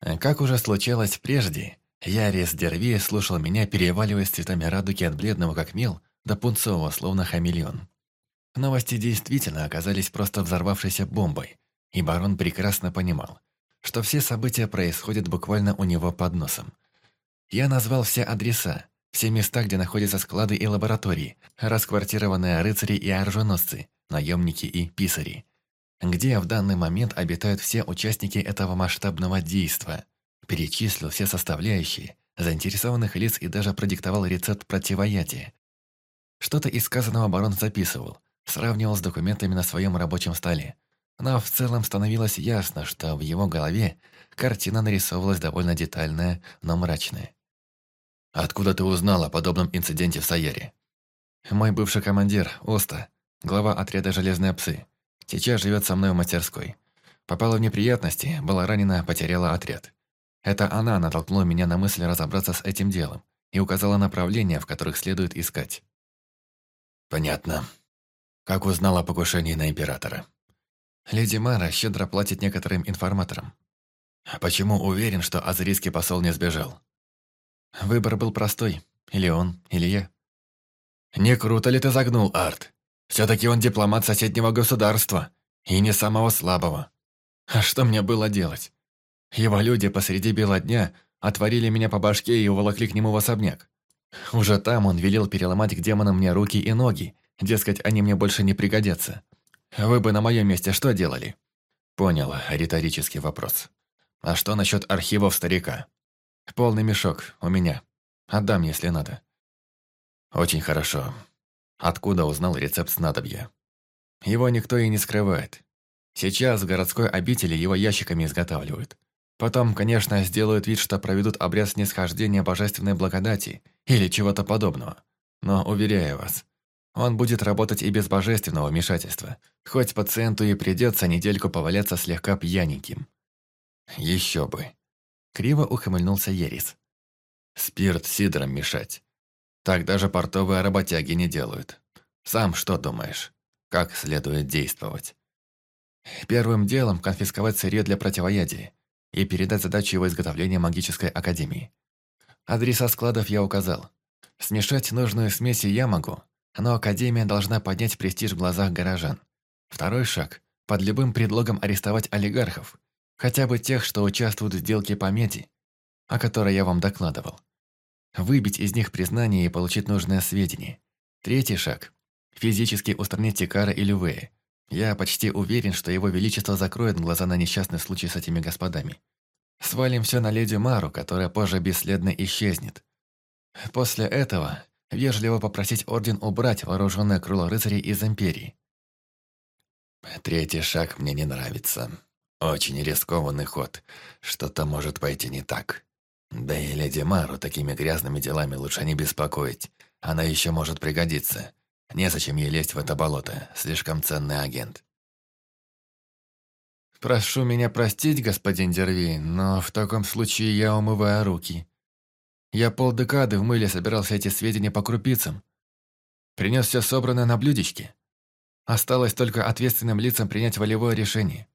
Как уже случалось прежде, Ярис Дерви слушал меня, переваливаясь цветами радуги от бледного как мел до пунцового, словно хамелеон. Новости действительно оказались просто взорвавшейся бомбой, и барон прекрасно понимал, что все события происходят буквально у него под носом. Я назвал все адреса, все места, где находятся склады и лаборатории, расквартированные рыцари и оруженосцы, наемники и писари, где в данный момент обитают все участники этого масштабного действа. Перечислил все составляющие, заинтересованных лиц и даже продиктовал рецепт противоядия. Что-то из сказанного барон записывал, сравнивал с документами на своем рабочем столе. Но в целом становилось ясно, что в его голове картина нарисовывалась довольно детальная, но мрачная. «Откуда ты узнал о подобном инциденте в Сайере?» «Мой бывший командир, Оста, глава отряда «Железные псы», сейчас живет со мной в мастерской. Попала в неприятности, была ранена, потеряла отряд. Это она натолкнула меня на мысль разобраться с этим делом и указала направления, в которых следует искать». «Понятно. Как узнал о покушении на императора?» «Леди Мара щедро платит некоторым информаторам». «Почему уверен, что азерийский посол не сбежал?» «Выбор был простой. Или он, или я». «Не круто ли ты загнул, Арт? Все-таки он дипломат соседнего государства, и не самого слабого. А что мне было делать? Его люди посреди бела дня отворили меня по башке и уволокли к нему в особняк. Уже там он велел переломать к демонам мне руки и ноги, дескать, они мне больше не пригодятся. Вы бы на моем месте что делали?» «Понял, риторический вопрос. А что насчет архивов старика?» «Полный мешок у меня. Отдам, если надо». «Очень хорошо. Откуда узнал рецепт снадобья?» «Его никто и не скрывает. Сейчас в городской обители его ящиками изготавливают. Потом, конечно, сделают вид, что проведут обряд снисхождения божественной благодати или чего-то подобного. Но, уверяю вас, он будет работать и без божественного вмешательства, хоть пациенту и придется недельку поваляться слегка пьяненьким». «Еще бы!» Криво ухмыльнулся Ерис. «Спирт сидром мешать. Так даже портовые работяги не делают. Сам что думаешь? Как следует действовать?» «Первым делом конфисковать сырье для противоядия и передать задачу его изготовления магической академии. Адреса складов я указал. Смешать нужную смесь я могу, но академия должна поднять престиж в глазах горожан. Второй шаг – под любым предлогом арестовать олигархов, хотя бы тех, что участвуют в сделке по меди, о которой я вам докладывал. Выбить из них признание и получить нужное сведения. Третий шаг – физически устранить Тикара и Лювея. Я почти уверен, что его величество закроет глаза на несчастный случай с этими господами. Свалим все на леди Мару, которая позже бесследно исчезнет. После этого вежливо попросить орден убрать вооруженное крыло рыцарей из Империи». «Третий шаг мне не нравится. Очень рискованный ход. Что-то может пойти не так. Да и леди Мару такими грязными делами лучше не беспокоить. Она еще может пригодиться. Незачем ей лезть в это болото. Слишком ценный агент». «Прошу меня простить, господин Дерви, но в таком случае я умываю руки. Я полдекады в мыле собирал все эти сведения по крупицам. Принес все собранное на блюдечке. Осталось только ответственным лицам принять волевое решение».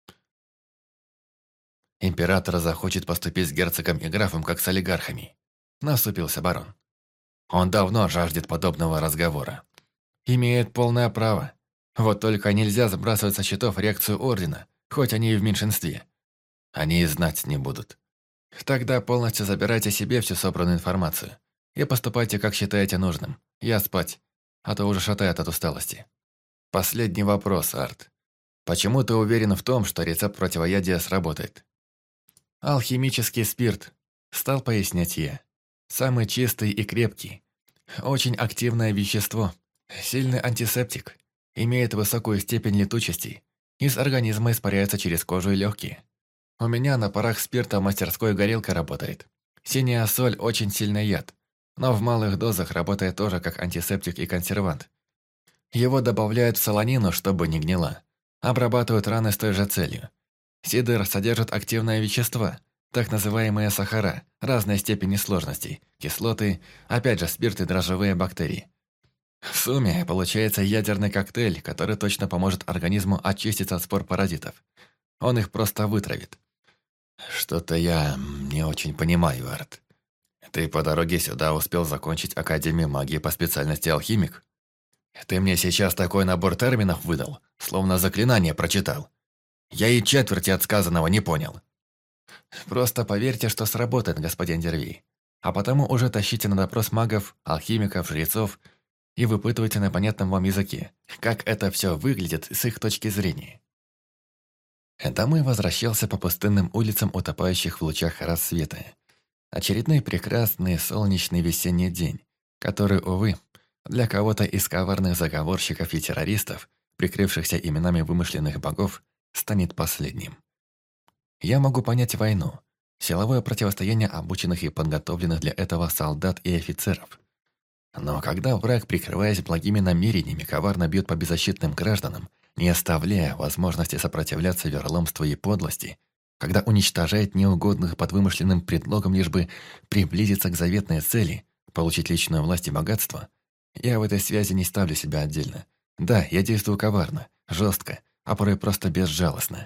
«Император захочет поступить с герцогом и графом, как с олигархами», – насупился барон. «Он давно жаждет подобного разговора. Имеет полное право. Вот только нельзя сбрасывать со счетов реакцию ордена, хоть они и в меньшинстве. Они и знать не будут. Тогда полностью забирайте себе всю собранную информацию и поступайте, как считаете нужным. Я спать, а то уже шатает от усталости. Последний вопрос, Арт. Почему ты уверен в том, что рецепт противоядия сработает?» «Алхимический спирт», – стал пояснять я. «Самый чистый и крепкий. Очень активное вещество. Сильный антисептик. Имеет высокую степень летучести. Из организма испаряется через кожу и легкие. У меня на парах спирта в мастерской горелка работает. Синяя соль – очень сильный яд, но в малых дозах работает тоже как антисептик и консервант. Его добавляют в солонину, чтобы не гнила. Обрабатывают раны с той же целью. Сидр содержит активные вещества, так называемые сахара, разной степени сложности, кислоты, опять же спирт и дрожжевые бактерии. В сумме получается ядерный коктейль, который точно поможет организму очиститься от спор паразитов. Он их просто вытравит. Что-то я не очень понимаю, Арт. Ты по дороге сюда успел закончить Академию магии по специальности алхимик? Ты мне сейчас такой набор терминов выдал, словно заклинание прочитал. Я и четверти от сказанного не понял. Просто поверьте, что сработает, господин Дерви. А потому уже тащите на допрос магов, алхимиков, жрецов и выпытывайте на понятном вам языке, как это все выглядит с их точки зрения. Домой возвращался по пустынным улицам, утопающих в лучах рассвета. Очередной прекрасный солнечный весенний день, который, увы, для кого-то из коварных заговорщиков и террористов, прикрывшихся именами вымышленных богов, станет последним. Я могу понять войну, силовое противостояние обученных и подготовленных для этого солдат и офицеров. Но когда враг, прикрываясь благими намерениями, коварно бьет по беззащитным гражданам, не оставляя возможности сопротивляться верломству и подлости, когда уничтожает неугодных под вымышленным предлогом, лишь бы приблизиться к заветной цели, получить личную власть и богатство, я в этой связи не ставлю себя отдельно. Да, я действую коварно, жестко, а порой просто безжалостно.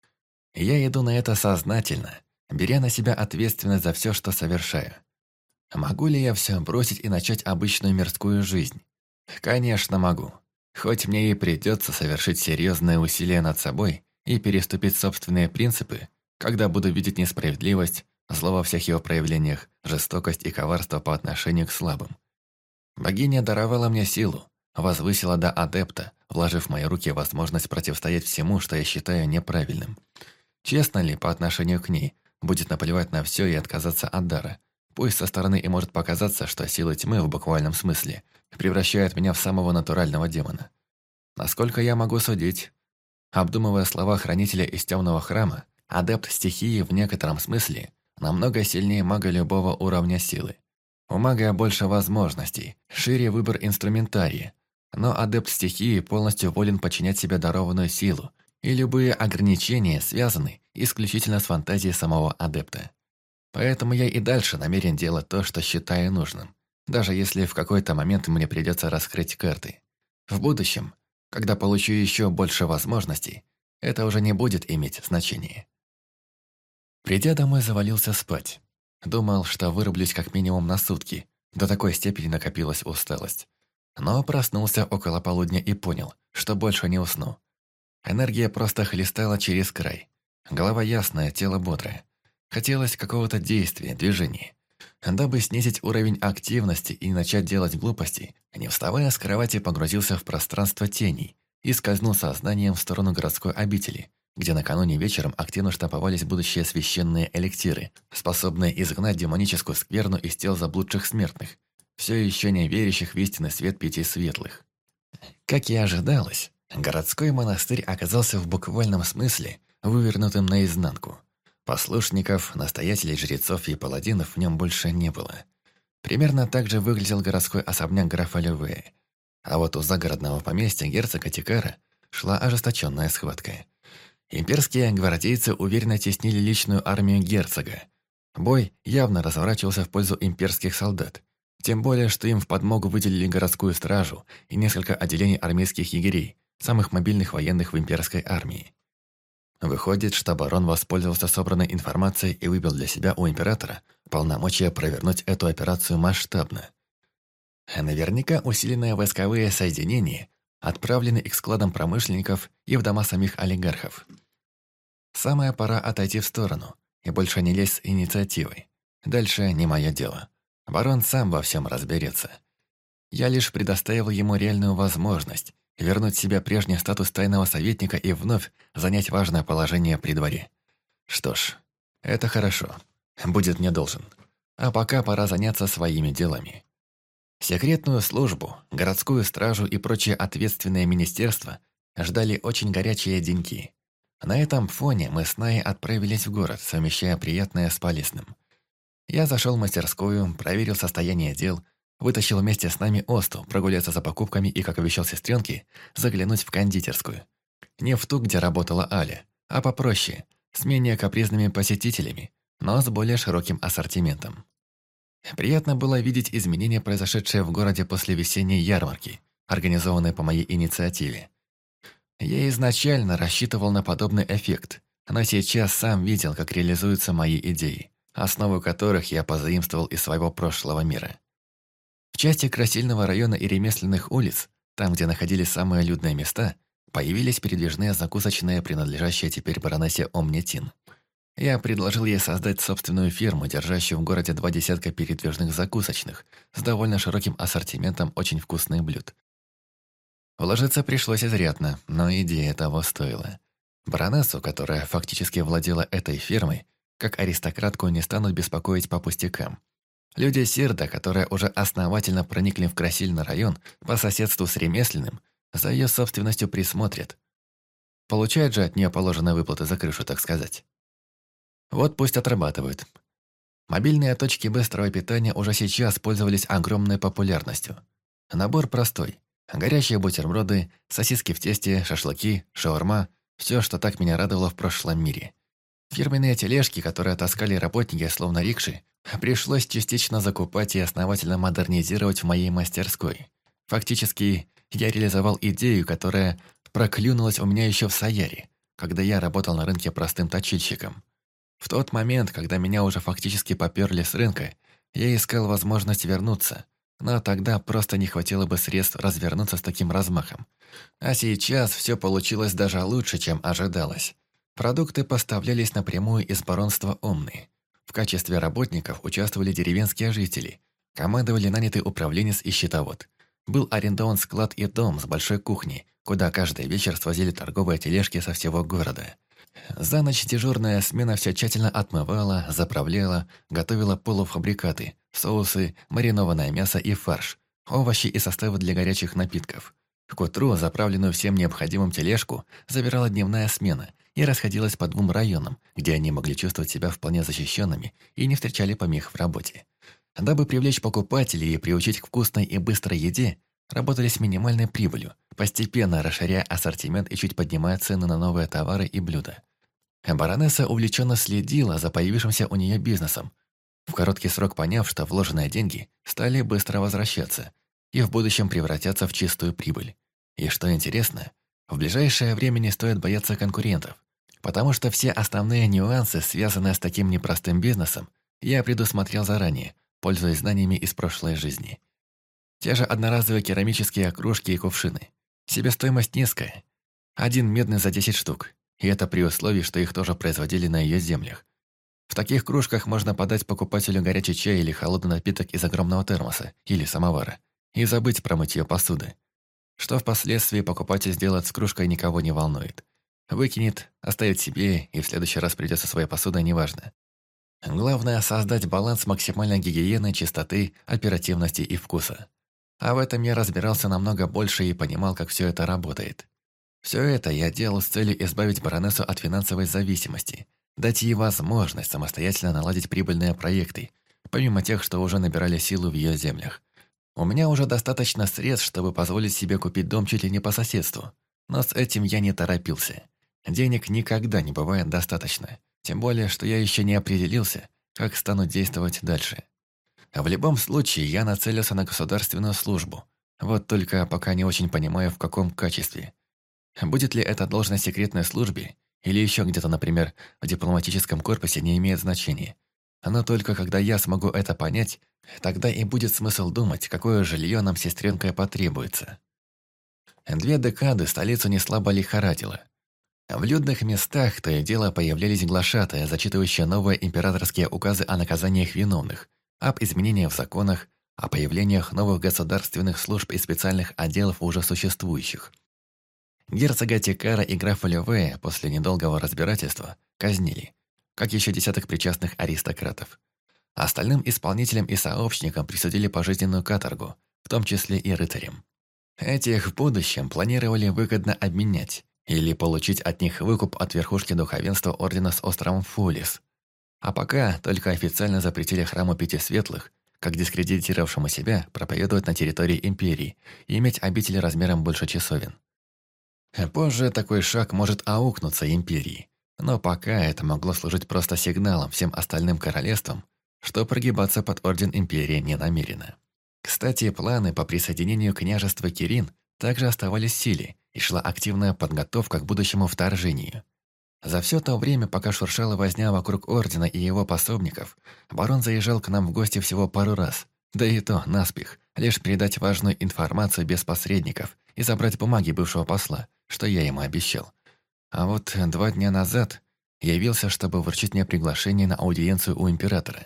Я иду на это сознательно, беря на себя ответственность за все, что совершаю. Могу ли я все бросить и начать обычную мирскую жизнь? Конечно, могу. Хоть мне и придется совершить серьезные усилия над собой и переступить собственные принципы, когда буду видеть несправедливость, зло во всех его проявлениях, жестокость и коварство по отношению к слабым. Богиня даровала мне силу, возвысила до адепта, вложив в мои руки возможность противостоять всему, что я считаю неправильным. Честно ли по отношению к ней будет наплевать на все и отказаться от дара? Пусть со стороны и может показаться, что сила тьмы в буквальном смысле превращает меня в самого натурального демона. Насколько я могу судить? Обдумывая слова хранителя из темного храма, адепт стихии в некотором смысле намного сильнее мага любого уровня силы. У мага больше возможностей, шире выбор инструментария, но адепт стихии полностью волен подчинять себе дарованную силу, и любые ограничения связаны исключительно с фантазией самого адепта. Поэтому я и дальше намерен делать то, что считаю нужным, даже если в какой-то момент мне придется раскрыть карты. В будущем, когда получу еще больше возможностей, это уже не будет иметь значения. Придя домой, завалился спать. Думал, что вырублюсь как минимум на сутки, до такой степени накопилась усталость. Но проснулся около полудня и понял, что больше не усну. Энергия просто хлестала через край. Голова ясная, тело бодрое. Хотелось какого-то действия, движения. Дабы снизить уровень активности и начать делать глупости, не вставая с кровати, погрузился в пространство теней и скользнул сознанием в сторону городской обители, где накануне вечером активно штамповались будущие священные эликсиры, способные изгнать демоническую скверну из тел заблудших смертных, все еще не верящих в истинный свет пяти светлых. Как и ожидалось, городской монастырь оказался в буквальном смысле вывернутым наизнанку. Послушников, настоятелей, жрецов и паладинов в нем больше не было. Примерно так же выглядел городской особняк графа Левея. А вот у загородного поместья герцога Тикара шла ожесточенная схватка. Имперские гвардейцы уверенно теснили личную армию герцога. Бой явно разворачивался в пользу имперских солдат. Тем более, что им в подмогу выделили городскую стражу и несколько отделений армейских егерей, самых мобильных военных в имперской армии. Выходит, что барон воспользовался собранной информацией и выбил для себя у императора полномочия провернуть эту операцию масштабно. Наверняка усиленные войсковые соединения отправлены к складам промышленников и в дома самих олигархов. Самая пора отойти в сторону и больше не лезть с инициативой. Дальше не мое дело. Барон сам во всем разберется. Я лишь предоставил ему реальную возможность вернуть себе прежний статус тайного советника и вновь занять важное положение при дворе. Что ж, это хорошо. Будет мне должен. А пока пора заняться своими делами. Секретную службу, городскую стражу и прочие ответственные министерства ждали очень горячие деньки. На этом фоне мы с Наей отправились в город, совмещая приятное с полезным. Я зашел в мастерскую, проверил состояние дел, вытащил вместе с нами Осту, прогуляться за покупками и, как обещал сестренке, заглянуть в кондитерскую. Не в ту, где работала Аля, а попроще, с менее капризными посетителями, но с более широким ассортиментом. Приятно было видеть изменения, произошедшие в городе после весенней ярмарки, организованной по моей инициативе. Я изначально рассчитывал на подобный эффект, но сейчас сам видел, как реализуются мои идеи, основу которых я позаимствовал из своего прошлого мира. В части Красильного района и ремесленных улиц, там, где находились самые людные места, появились передвижные закусочные, принадлежащие теперь баронессе Омнитин. Я предложил ей создать собственную фирму, держащую в городе 20 передвижных закусочных, с довольно широким ассортиментом очень вкусных блюд. Вложиться пришлось изрядно, но идея того стоила. Баронессу, которая фактически владела этой фирмой, как аристократку не станут беспокоить по пустякам. Люди Сирда, которые уже основательно проникли в Красильный район по соседству с ремесленным, за ее собственностью присмотрят. Получают же от нее положенные выплаты за крышу, так сказать. Вот пусть отрабатывают. Мобильные точки быстрого питания уже сейчас пользовались огромной популярностью. Набор простой. Горячие бутерброды, сосиски в тесте, шашлыки, шаурма – все, что так меня радовало в прошлом мире. Фирменные тележки, которые таскали работники, словно рикши, пришлось частично закупать и основательно модернизировать в моей мастерской. Фактически, я реализовал идею, которая проклюнулась у меня еще в Саяре, когда я работал на рынке простым точильщиком. В тот момент, когда меня уже фактически поперли с рынка, я искал возможность вернуться, но тогда просто не хватило бы средств развернуться с таким размахом. А сейчас все получилось даже лучше, чем ожидалось. Продукты поставлялись напрямую из баронства Омны. В качестве работников участвовали деревенские жители, командовали нанятый управленец и счетовод. Был арендован склад и дом с большой кухней, куда каждый вечер свозили торговые тележки со всего города. За ночь дежурная смена все тщательно отмывала, заправляла, готовила полуфабрикаты, соусы, маринованное мясо и фарш, овощи и составы для горячих напитков. К утру заправленную всем необходимым тележку забирала дневная смена и расходилась по 2 районам, где они могли чувствовать себя вполне защищенными и не встречали помех в работе. Дабы привлечь покупателей и приучить к вкусной и быстрой еде, работали с минимальной прибылью, постепенно расширяя ассортимент и чуть поднимая цены на новые товары и блюда. Баронесса увлеченно следила за появившимся у нее бизнесом, в короткий срок поняв, что вложенные деньги стали быстро возвращаться и в будущем превратятся в чистую прибыль. И что интересно, в ближайшее время не стоит бояться конкурентов, потому что все основные нюансы, связанные с таким непростым бизнесом, я предусмотрел заранее, пользуясь знаниями из прошлой жизни. Те же одноразовые керамические кружки и кувшины. Себестоимость низкая. 1 медный за 10 штук. И это при условии, что их тоже производили на ее землях. В таких кружках можно подать покупателю горячий чай или холодный напиток из огромного термоса или самовара и забыть про мытье посуды. Что впоследствии покупатель сделает с кружкой, никого не волнует. Выкинет, оставит себе, и в следующий раз придет со своей посудой, неважно. Главное – создать баланс максимальной гигиены, чистоты, оперативности и вкуса. А в этом я разбирался намного больше и понимал, как все это работает. Все это я делал с целью избавить баронессу от финансовой зависимости, дать ей возможность самостоятельно наладить прибыльные проекты, помимо тех, что уже набирали силу в ее землях. У меня уже достаточно средств, чтобы позволить себе купить дом чуть ли не по соседству, но с этим я не торопился. Денег никогда не бывает достаточно, тем более, что я еще не определился, как стану действовать дальше. В любом случае, я нацелился на государственную службу, вот только пока не очень понимаю, в каком качестве. Будет ли эта должность в секретной службе, или еще где-то, например, в дипломатическом корпусе, не имеет значения. Но только когда я смогу это понять, тогда и будет смысл думать, какое жилье нам с сестренкой потребуется. 2 декады столицу неслабо лихорадило. В людных местах то и дело появлялись глашатые, зачитывающие новые императорские указы о наказаниях виновных, об изменениях в законах, о появлениях новых государственных служб и специальных отделов уже существующих. Герцога Тикара и графа Левея после недолгого разбирательства казнили, как еще десяток причастных аристократов. Остальным исполнителям и сообщникам присудили пожизненную каторгу, в том числе и рыцарям. Этих в будущем планировали выгодно обменять или получить от них выкуп от верхушки духовенства ордена с островом Фулис. А пока только официально запретили храму Пяти Светлых, как дискредитировавшему себя, проповедовать на территории империи и иметь обители размером больше часовен. Позже такой шаг может аукнуться империи, но пока это могло служить просто сигналом всем остальным королевствам, что прогибаться под орден империи не намерено. Кстати, планы по присоединению княжества Кирин также оставались в силе, и шла активная подготовка к будущему вторжению. За все то время, пока шуршала возня вокруг Ордена и его пособников, барон заезжал к нам в гости всего пару раз, да и то наспех, лишь передать важную информацию без посредников и забрать бумаги бывшего посла, что я ему обещал. А вот 2 дня назад явился, чтобы вручить мне приглашение на аудиенцию у императора.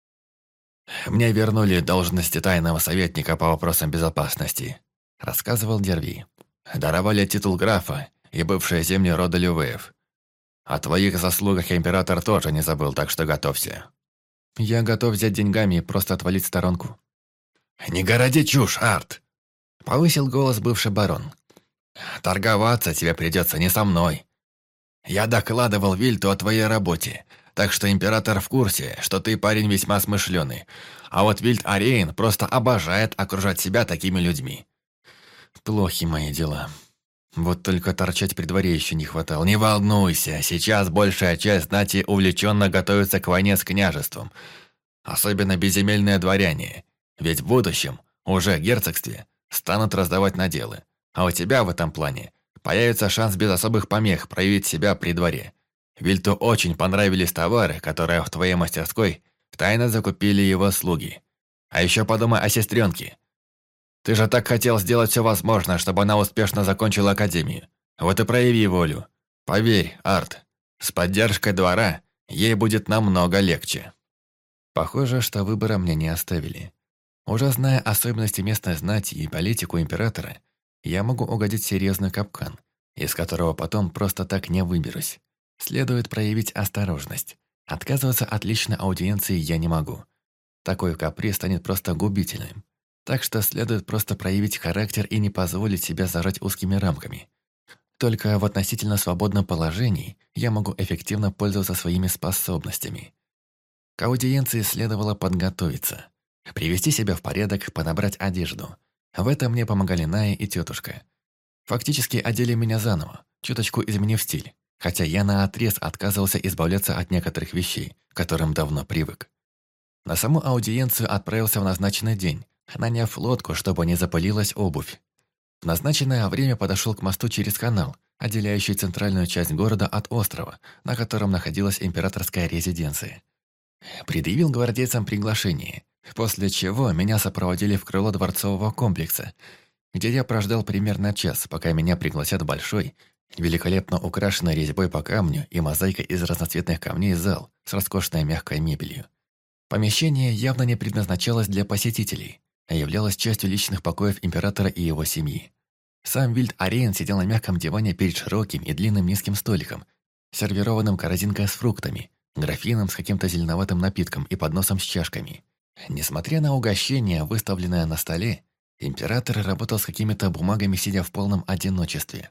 «Мне вернули должности тайного советника по вопросам безопасности», — рассказывал Дерви. «Даровали титул графа и бывшие земли рода Лювеев. О твоих заслугах император тоже не забыл, так что готовься». «Я готов взять деньгами и просто отвалить в сторонку». «Не городи чушь, Арт!» — повысил голос бывший барон. «Торговаться тебе придется не со мной. Я докладывал Вильту о твоей работе, так что император в курсе, что ты парень весьма смышленый. А вот Вильт Ариен просто обожает окружать себя такими людьми». «Плохи мои дела. Вот только торчать при дворе еще не хватало». «Не волнуйся, сейчас большая часть знати увлеченно готовится к войне с княжеством. Особенно безземельные дворяне. Ведь в будущем, уже в герцогстве, станут раздавать наделы. А у тебя в этом плане появится шанс без особых помех проявить себя при дворе. Вильту очень понравились товары, которые в твоей мастерской тайно закупили его слуги. А еще подумай о сестренке. Ты же так хотел сделать все возможное, чтобы она успешно закончила академию. Вот и прояви волю. Поверь, Арт, с поддержкой двора ей будет намного легче». Похоже, что выбора мне не оставили. Уже зная особенности местной знати и политику императора, я могу угодить в серьезный капкан, из которого потом просто так не выберусь. Следует проявить осторожность. Отказываться от личной аудиенции я не могу. Такой каприз станет просто губительным. Так что следует просто проявить характер и не позволить себя зажать узкими рамками. Только в относительно свободном положении я могу эффективно пользоваться своими способностями. К аудиенции следовало подготовиться. Привести себя в порядок, подобрать одежду. В этом мне помогали Ная и тетушка. Фактически одели меня заново, чуточку изменив стиль, хотя я наотрез отказывался избавляться от некоторых вещей, к которым давно привык. На саму аудиенцию отправился в назначенный день, наняв лодку, чтобы не запылилась обувь. В назначенное время подошел к мосту через канал, отделяющий центральную часть города от острова, на котором находилась императорская резиденция. Предъявил гвардейцам приглашение, после чего меня сопроводили в крыло дворцового комплекса, где я прождал примерно час, пока меня пригласят в большой, великолепно украшенный резьбой по камню и мозаикой из разноцветных камней зал с роскошной мягкой мебелью. Помещение явно не предназначалось для посетителей, а являлось частью личных покоев императора и его семьи. Сам Вильт Ариен сидел на мягком диване перед широким и длинным низким столиком, сервированным корзинкой с фруктами, графином с каким-то зеленоватым напитком и подносом с чашками. Несмотря на угощение, выставленное на столе, император работал с какими-то бумагами, сидя в полном одиночестве.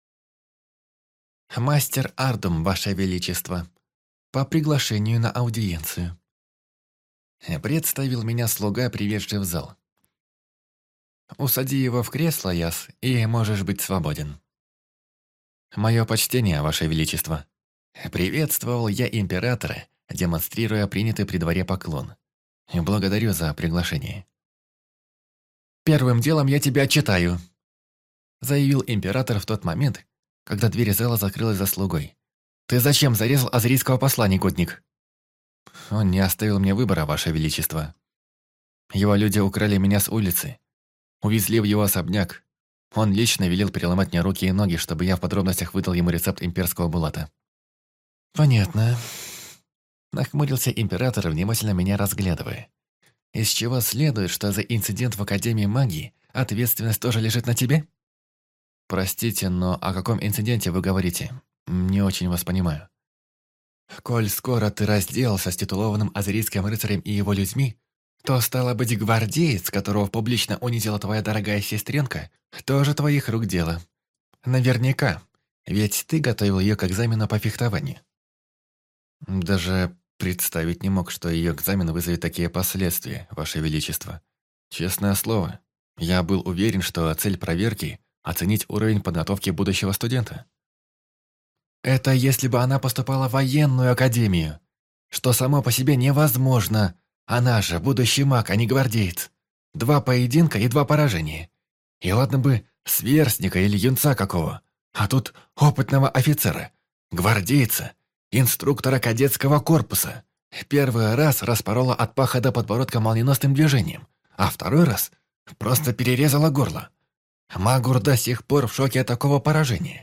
«Мастер Ардум, Ваше Величество, по приглашению на аудиенцию». Представил меня слуга, приведший в зал. «Усади его в кресло, Яс, и можешь быть свободен». «Мое почтение, Ваше Величество». Приветствовал я императора, демонстрируя принятый при дворе поклон. «Благодарю за приглашение». «Первым делом я тебя отчитаю», заявил император в тот момент, когда дверь зала закрылась за слугой. «Ты зачем зарезал азерийского посла, негодник?» «Он не оставил мне выбора, Ваше Величество. Его люди украли меня с улицы, увезли в его особняк. Он лично велел переломать мне руки и ноги, чтобы я в подробностях выдал ему рецепт имперского булата». «Понятно», — нахмурился император, внимательно меня разглядывая. «Из чего следует, что за инцидент в Академии магии ответственность тоже лежит на тебе?» «Простите, но о каком инциденте вы говорите? Не очень вас понимаю». «Коль скоро ты разделался с титулованным азерийским рыцарем и его людьми, то, стало быть, гвардеец, которого публично унизила твоя дорогая сестренка, тоже твоих рук дело. Наверняка, ведь ты готовил ее к экзамену по фехтованию». «Даже представить не мог, что ее экзамен вызовет такие последствия, Ваше Величество. Честное слово, я был уверен, что цель проверки – оценить уровень подготовки будущего студента». «Это если бы она поступала в военную академию, что само по себе невозможно. Она же будущий маг, а не гвардеец. 2 поединка и 2 поражения. И ладно бы сверстника или юнца какого, а тут опытного офицера. Гвардейца, инструктора кадетского корпуса. Первый раз распорола от паха до подбородка молниеносным движением, а второй раз просто перерезала горло. Магур до сих пор в шоке от такого поражения.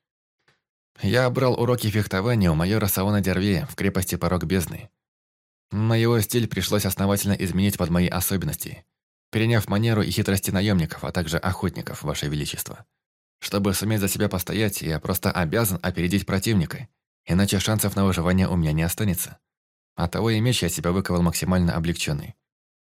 Я брал уроки фехтования у майора Савона Дервея в крепости Порог Бездны. Но его стиль пришлось основательно изменить под мои особенности, переняв манеру и хитрости наемников, а также охотников, Ваше Величество. Чтобы суметь за себя постоять, я просто обязан опередить противника, иначе шансов на выживание у меня не останется. Оттого и меч я себя выковал максимально облегченный.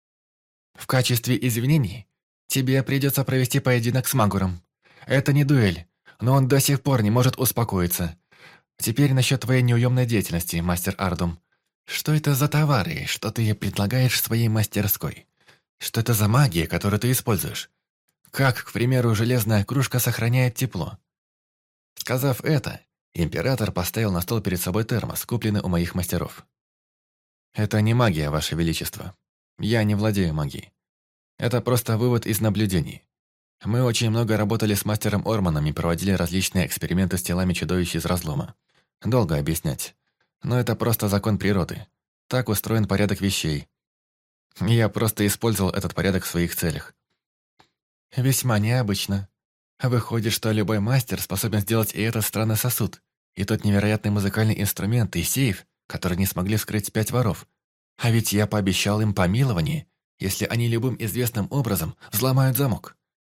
В качестве извинений тебе придется провести поединок с Магуром. Это не дуэль, но он до сих пор не может успокоиться. Теперь насчет твоей неуемной деятельности, мастер Ардум. Что это за товары, что ты предлагаешь в своей мастерской? Что это за магия, которую ты используешь? Как, к примеру, железная кружка сохраняет тепло? Сказав это, император поставил на стол перед собой термос, купленный у моих мастеров. Это не магия, Ваше Величество. Я не владею магией. Это просто вывод из наблюдений. Мы очень много работали с мастером Орманом и проводили различные эксперименты с телами чудовищ из разлома. Долго объяснять. Но это просто закон природы. Так устроен порядок вещей. Я просто использовал этот порядок в своих целях. Весьма необычно. Выходит, что любой мастер способен сделать и этот странный сосуд, и тот невероятный музыкальный инструмент, и сейф, который не смогли вскрыть 5 воров. А ведь я пообещал им помилование, если они любым известным образом взломают замок.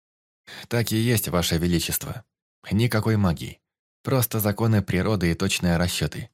Так и есть, Ваше Величество. Никакой магии. Просто законы природы и точные расчеты.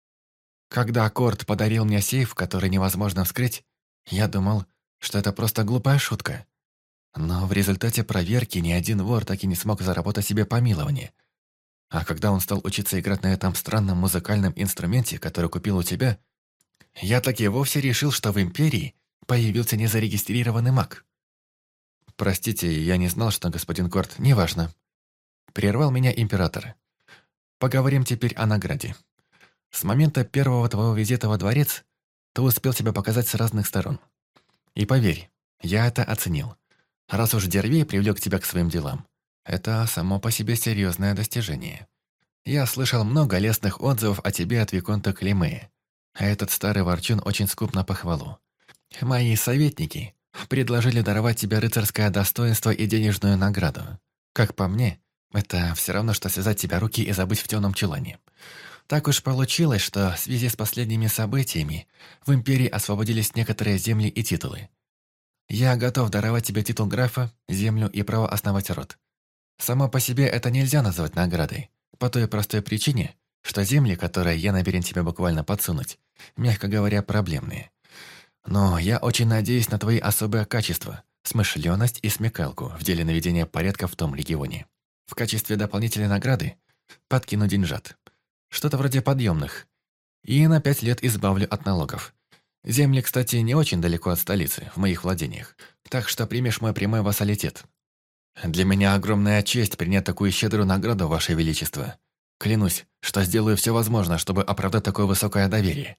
Когда Корт подарил мне сейф, который невозможно вскрыть, я думал, что это просто глупая шутка. Но в результате проверки ни один вор так и не смог заработать себе помилование. А когда он стал учиться играть на этом странном музыкальном инструменте, который купил у тебя, я так и вовсе решил, что в Империи появился незарегистрированный маг. Простите, я не знал, что господин Корт, неважно. Прервал меня император. Поговорим теперь о награде. С момента первого твоего визита во дворец ты успел себя показать с разных сторон. И поверь, я это оценил. Раз уж Дервей привлек тебя к своим делам, это само по себе серьезное достижение. Я слышал много лестных отзывов о тебе от Виконта Климея, а этот старый ворчун очень скуп на похвалу. Мои советники предложили даровать тебе рыцарское достоинство и денежную награду. Как по мне, это все равно, что связать тебе руки и забыть в темном чулане. Так уж получилось, что в связи с последними событиями в Империи освободились некоторые земли и титулы. Я готов даровать тебе титул графа, землю и право основать род. Само по себе это нельзя назвать наградой, по той простой причине, что земли, которые я намерен тебе буквально подсунуть, мягко говоря, проблемные. Но я очень надеюсь на твои особые качества, смышленность и смекалку в деле наведения порядка в том регионе. В качестве дополнительной награды подкину деньжат. Что-то вроде подъемных. И на 5 лет избавлю от налогов. Земли, кстати, не очень далеко от столицы, в моих владениях. Так что примешь мой прямой вассалитет. Для меня огромная честь принять такую щедрую награду, Ваше Величество. Клянусь, что сделаю все возможное, чтобы оправдать такое высокое доверие.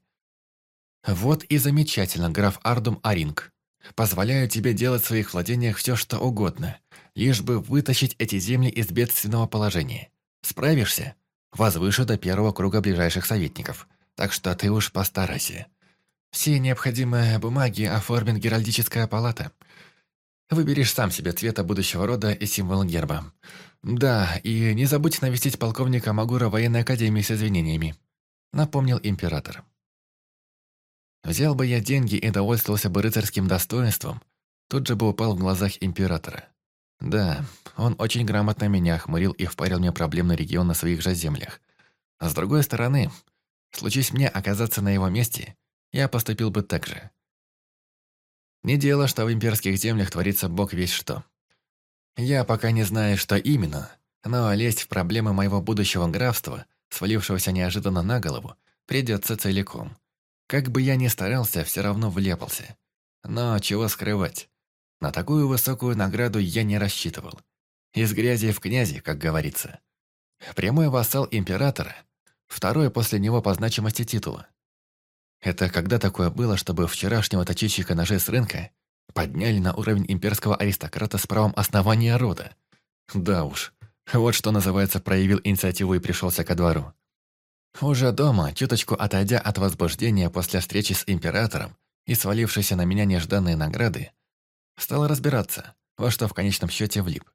Вот и замечательно, граф Ардум Аринг. Позволяю тебе делать в своих владениях все, что угодно, лишь бы вытащить эти земли из бедственного положения. Справишься? Возвышу до первого круга ближайших советников, так что ты уж постарайся. Все необходимые бумаги оформит Геральдическая палата. Выберешь сам себе цвета будущего рода и символ герба. Да, и не забудь навестить полковника Магура военной академии с извинениями», — напомнил император. Взял бы я деньги и довольствовался бы рыцарским достоинством, тут же бы упал в глазах императора. Да, он очень грамотно меня охмурил и впарил мне проблемный регион на своих же землях. А с другой стороны, случись мне оказаться на его месте, я поступил бы так же. Не дело, что в имперских землях творится бог весь что. Я пока не знаю, что именно, но лезть в проблемы моего будущего графства, свалившегося неожиданно на голову, придется целиком. Как бы я ни старался, все равно влепался. Но чего скрывать. На такую высокую награду я не рассчитывал. Из грязи в князи, как говорится. Прямой вассал императора, второй после него по значимости титула. Это когда такое было, чтобы вчерашнего точильщика ножей с рынка подняли на уровень имперского аристократа с правом основания рода? Да уж, вот что называется проявил инициативу и пришелся ко двору. Уже дома, чуточку отойдя от возбуждения после встречи с императором и свалившейся на меня нежданные награды, стал разбираться, во что в конечном счете влип.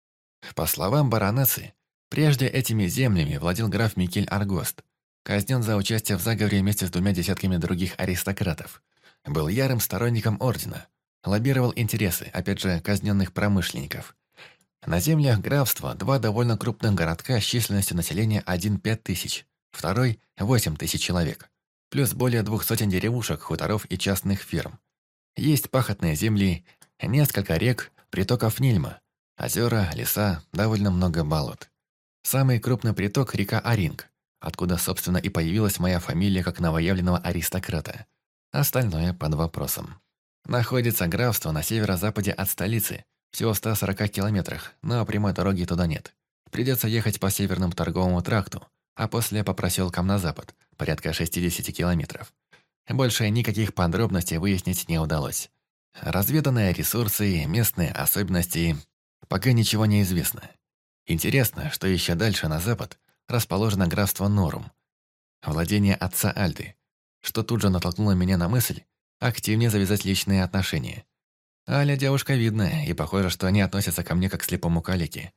По словам баронессы, прежде этими землями владел граф Микель Аргост, казнен за участие в заговоре вместе с 2 десятками других аристократов. Был ярым сторонником ордена, лоббировал интересы, опять же, казненных промышленников. На землях графства 2 довольно крупных городка с численностью населения 1-5 тысяч, второй – 8 тысяч человек, плюс более 200 деревушек, хуторов и частных ферм. Есть пахотные земли, несколько рек, притоков Нильма, озера, леса, довольно много болот. Самый крупный приток – река Оринг, откуда, собственно, и появилась моя фамилия как новоявленного аристократа. Остальное под вопросом. Находится графство на северо-западе от столицы, всего в 140 километрах, но прямой дороги туда нет. Придется ехать по северному торговому тракту, а после по проселкам на запад, порядка 60 километров. Больше никаких подробностей выяснить не удалось. Разведанные ресурсы, местные особенности – пока ничего не известно. Интересно, что еще дальше на запад расположено графство Норум, владение отца Альды, что тут же натолкнуло меня на мысль активнее завязать личные отношения. Аля девушка видная, и похоже, что они относятся ко мне как к слепому калеке.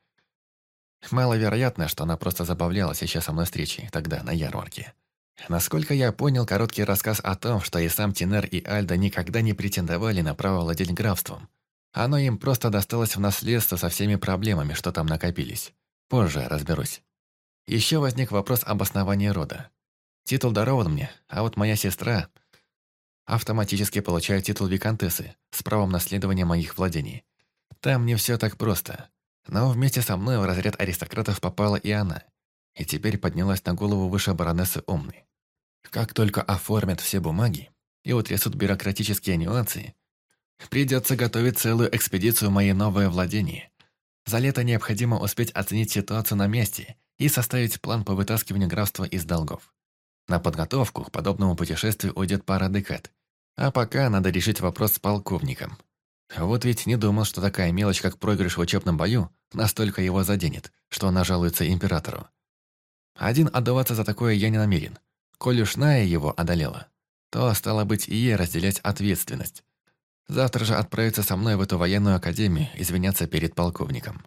Маловероятно, что она просто забавлялась еще со мной встречей тогда на ярмарке. Насколько я понял короткий рассказ о том, что и сам Тинер, и Альда никогда не претендовали на право владеть графством. Оно им просто досталось в наследство со всеми проблемами, что там накопились. Позже разберусь. Еще возник вопрос об основании рода. Титул дарован мне, а вот моя сестра автоматически получает титул виконтессы с правом наследования моих владений. Там не все так просто. Но вместе со мной в разряд аристократов попала и она. И теперь поднялась на голову выше баронессы Омны. Как только оформят все бумаги и утрясут бюрократические нюансы, придется готовить целую экспедицию в мои новые владения. За лето необходимо успеть оценить ситуацию на месте и составить план по вытаскиванию графства из долгов. На подготовку к подобному путешествию уйдет пара декад. А пока надо решить вопрос с полковником. Вот ведь не думал, что такая мелочь, как проигрыш в учебном бою, настолько его заденет, что она жалуется императору. Один отдаваться за такое я не намерен. Коль уж Ная его одолела, то, стало быть, и ей разделять ответственность. Завтра же отправиться со мной в эту военную академию, извиняться перед полковником.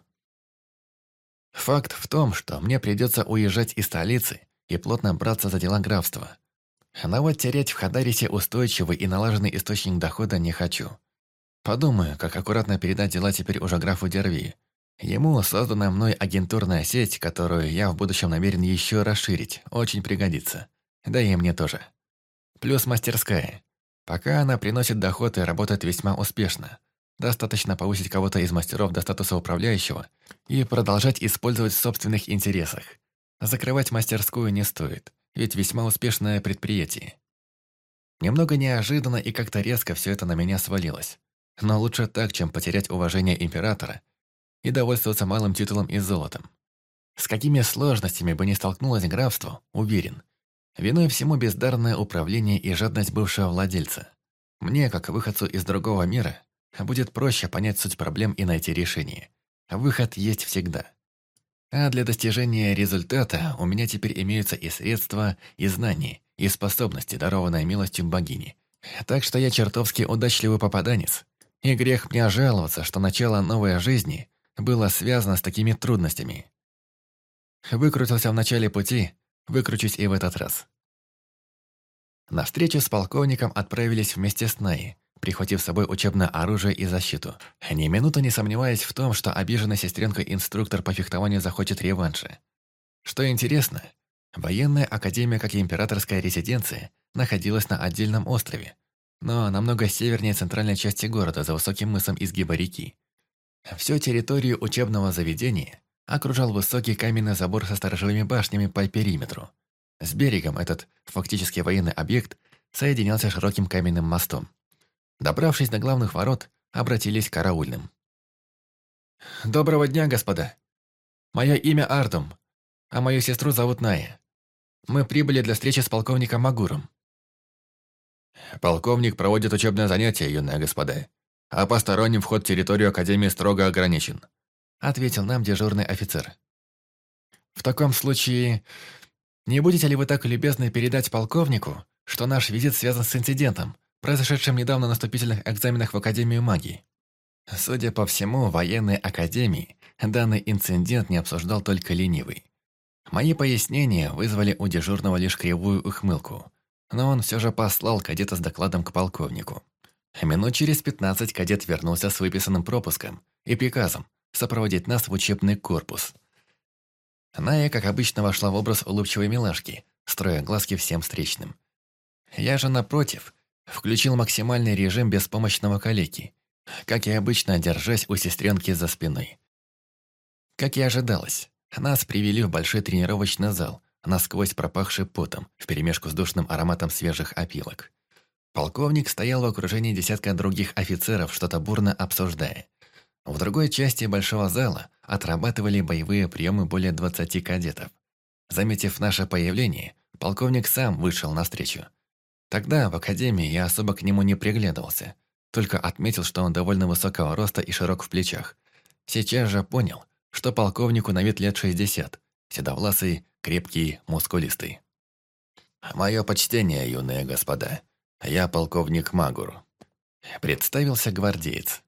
Факт в том, что мне придется уезжать из столицы и плотно браться за дела графства. Но вот терять в Хадарисе устойчивый и налаженный источник дохода не хочу. Подумаю, как аккуратно передать дела теперь уже графу Дерви. Ему создана мной агентурная сеть, которую я в будущем намерен еще расширить, очень пригодится. Да и мне тоже. Плюс мастерская. Пока она приносит доход и работает весьма успешно. Достаточно повысить кого-то из мастеров до статуса управляющего и продолжать использовать в собственных интересах. Закрывать мастерскую не стоит, ведь весьма успешное предприятие. Немного неожиданно и как-то резко все это на меня свалилось. Но лучше так, чем потерять уважение императора и довольствоваться малым титулом и золотом. С какими сложностями бы ни столкнулось графство, уверен, виной всему бездарное управление и жадность бывшего владельца. Мне, как выходцу из другого мира, будет проще понять суть проблем и найти решение. Выход есть всегда. А для достижения результата у меня теперь имеются и средства, и знания, и способности, дарованные милостью богини. Так что я чертовски удачливый попаданец. И грех мне жаловаться, что начало новой жизни было связано с такими трудностями. Выкрутился в начале пути, выкручусь и в этот раз. На встречу с полковником отправились вместе с Наей, прихватив с собой учебное оружие и защиту. Ни минуты не сомневаясь в том, что обиженная сестренка-инструктор по фехтованию захочет реванша. Что интересно, военная академия, как и императорская резиденция, находилась на отдельном острове, но намного севернее центральной части города, за высоким мысом изгиба реки. Всю территорию учебного заведения окружал высокий каменный забор со сторожевыми башнями по периметру. С берегом этот, фактически военный объект, соединялся широким каменным мостом. Добравшись до главных ворот, обратились к караульным. «Доброго дня, господа. Мое имя Артум, а мою сестру зовут Ная. Мы прибыли для встречи с полковником Магуром». «Полковник проводит учебное занятие, юные господа, а посторонним вход в территорию Академии строго ограничен», ответил нам дежурный офицер. «В таком случае Не будете ли вы так любезны передать полковнику, что наш визит связан с инцидентом, произошедшим недавно на вступительных экзаменах в Академию магии? Судя по всему, в военной академии данный инцидент не обсуждал только ленивый. Мои пояснения вызвали у дежурного лишь кривую ухмылку, но он все же послал кадета с докладом к полковнику. Минут через 15 кадет вернулся с выписанным пропуском и приказом сопроводить нас в учебный корпус. Ная, как обычно, вошла в образ улыбчивой милашки, строя глазки всем встречным. Я же, напротив, включил максимальный режим беспомощного калеки, как и обычно, держась у сестренки за спиной. Как и ожидалось, нас привели в большой тренировочный зал, насквозь пропахший потом, вперемешку с душным ароматом свежих опилок. Полковник стоял в окружении десятка других офицеров, что-то бурно обсуждая. В другой части большого зала отрабатывали боевые приемы более 20 кадетов. Заметив наше появление, полковник сам вышел навстречу. Тогда в академии я особо к нему не приглядывался, только отметил, что он довольно высокого роста и широк в плечах. Сейчас же понял, что полковнику на вид лет 60, седовласый, крепкий, мускулистый. «Мое почтение, юные господа. Я полковник Магур», — представился гвардеец.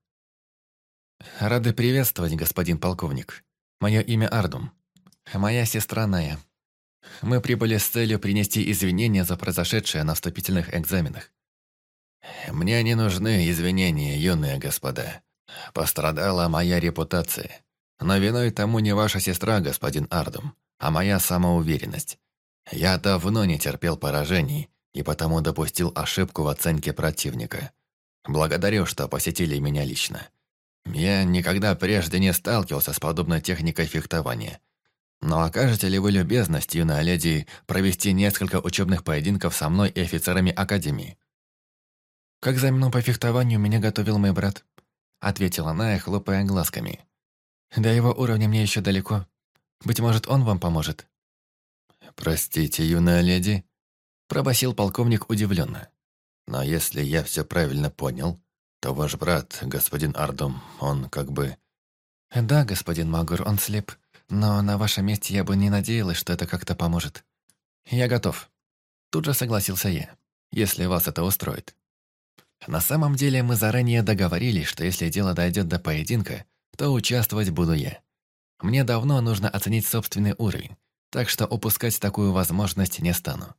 «Рады приветствовать, господин полковник. Мое имя Ардум. Моя сестра Ная. Мы прибыли с целью принести извинения за произошедшее на вступительных экзаменах». «Мне не нужны извинения, юные господа. Пострадала моя репутация. Но виной тому не ваша сестра, господин Ардум, а моя самоуверенность. Я давно не терпел поражений и потому допустил ошибку в оценке противника. Благодарю, что посетили меня лично. Я никогда прежде не сталкивался с подобной техникой фехтования. Но окажете ли вы любезность, юная леди, провести несколько учебных поединков со мной и офицерами Академии?» «К экзамену по фехтованию меня готовил мой брат», — ответила Ная, хлопая глазками. «До его уровня мне еще далеко. Быть может, он вам поможет». «Простите, юная леди», — пробасил полковник удивленно. «Но если я все правильно понял, то ваш брат, господин Ардум, он как бы...» «Да, господин Магур, он слеп. Но на вашем месте я бы не надеялась, что это как-то поможет». «Я готов». Тут же согласился я, если вас это устроит. На самом деле мы заранее договорились, что если дело дойдет до поединка, то участвовать буду я. Мне давно нужно оценить собственный уровень, так что упускать такую возможность не стану.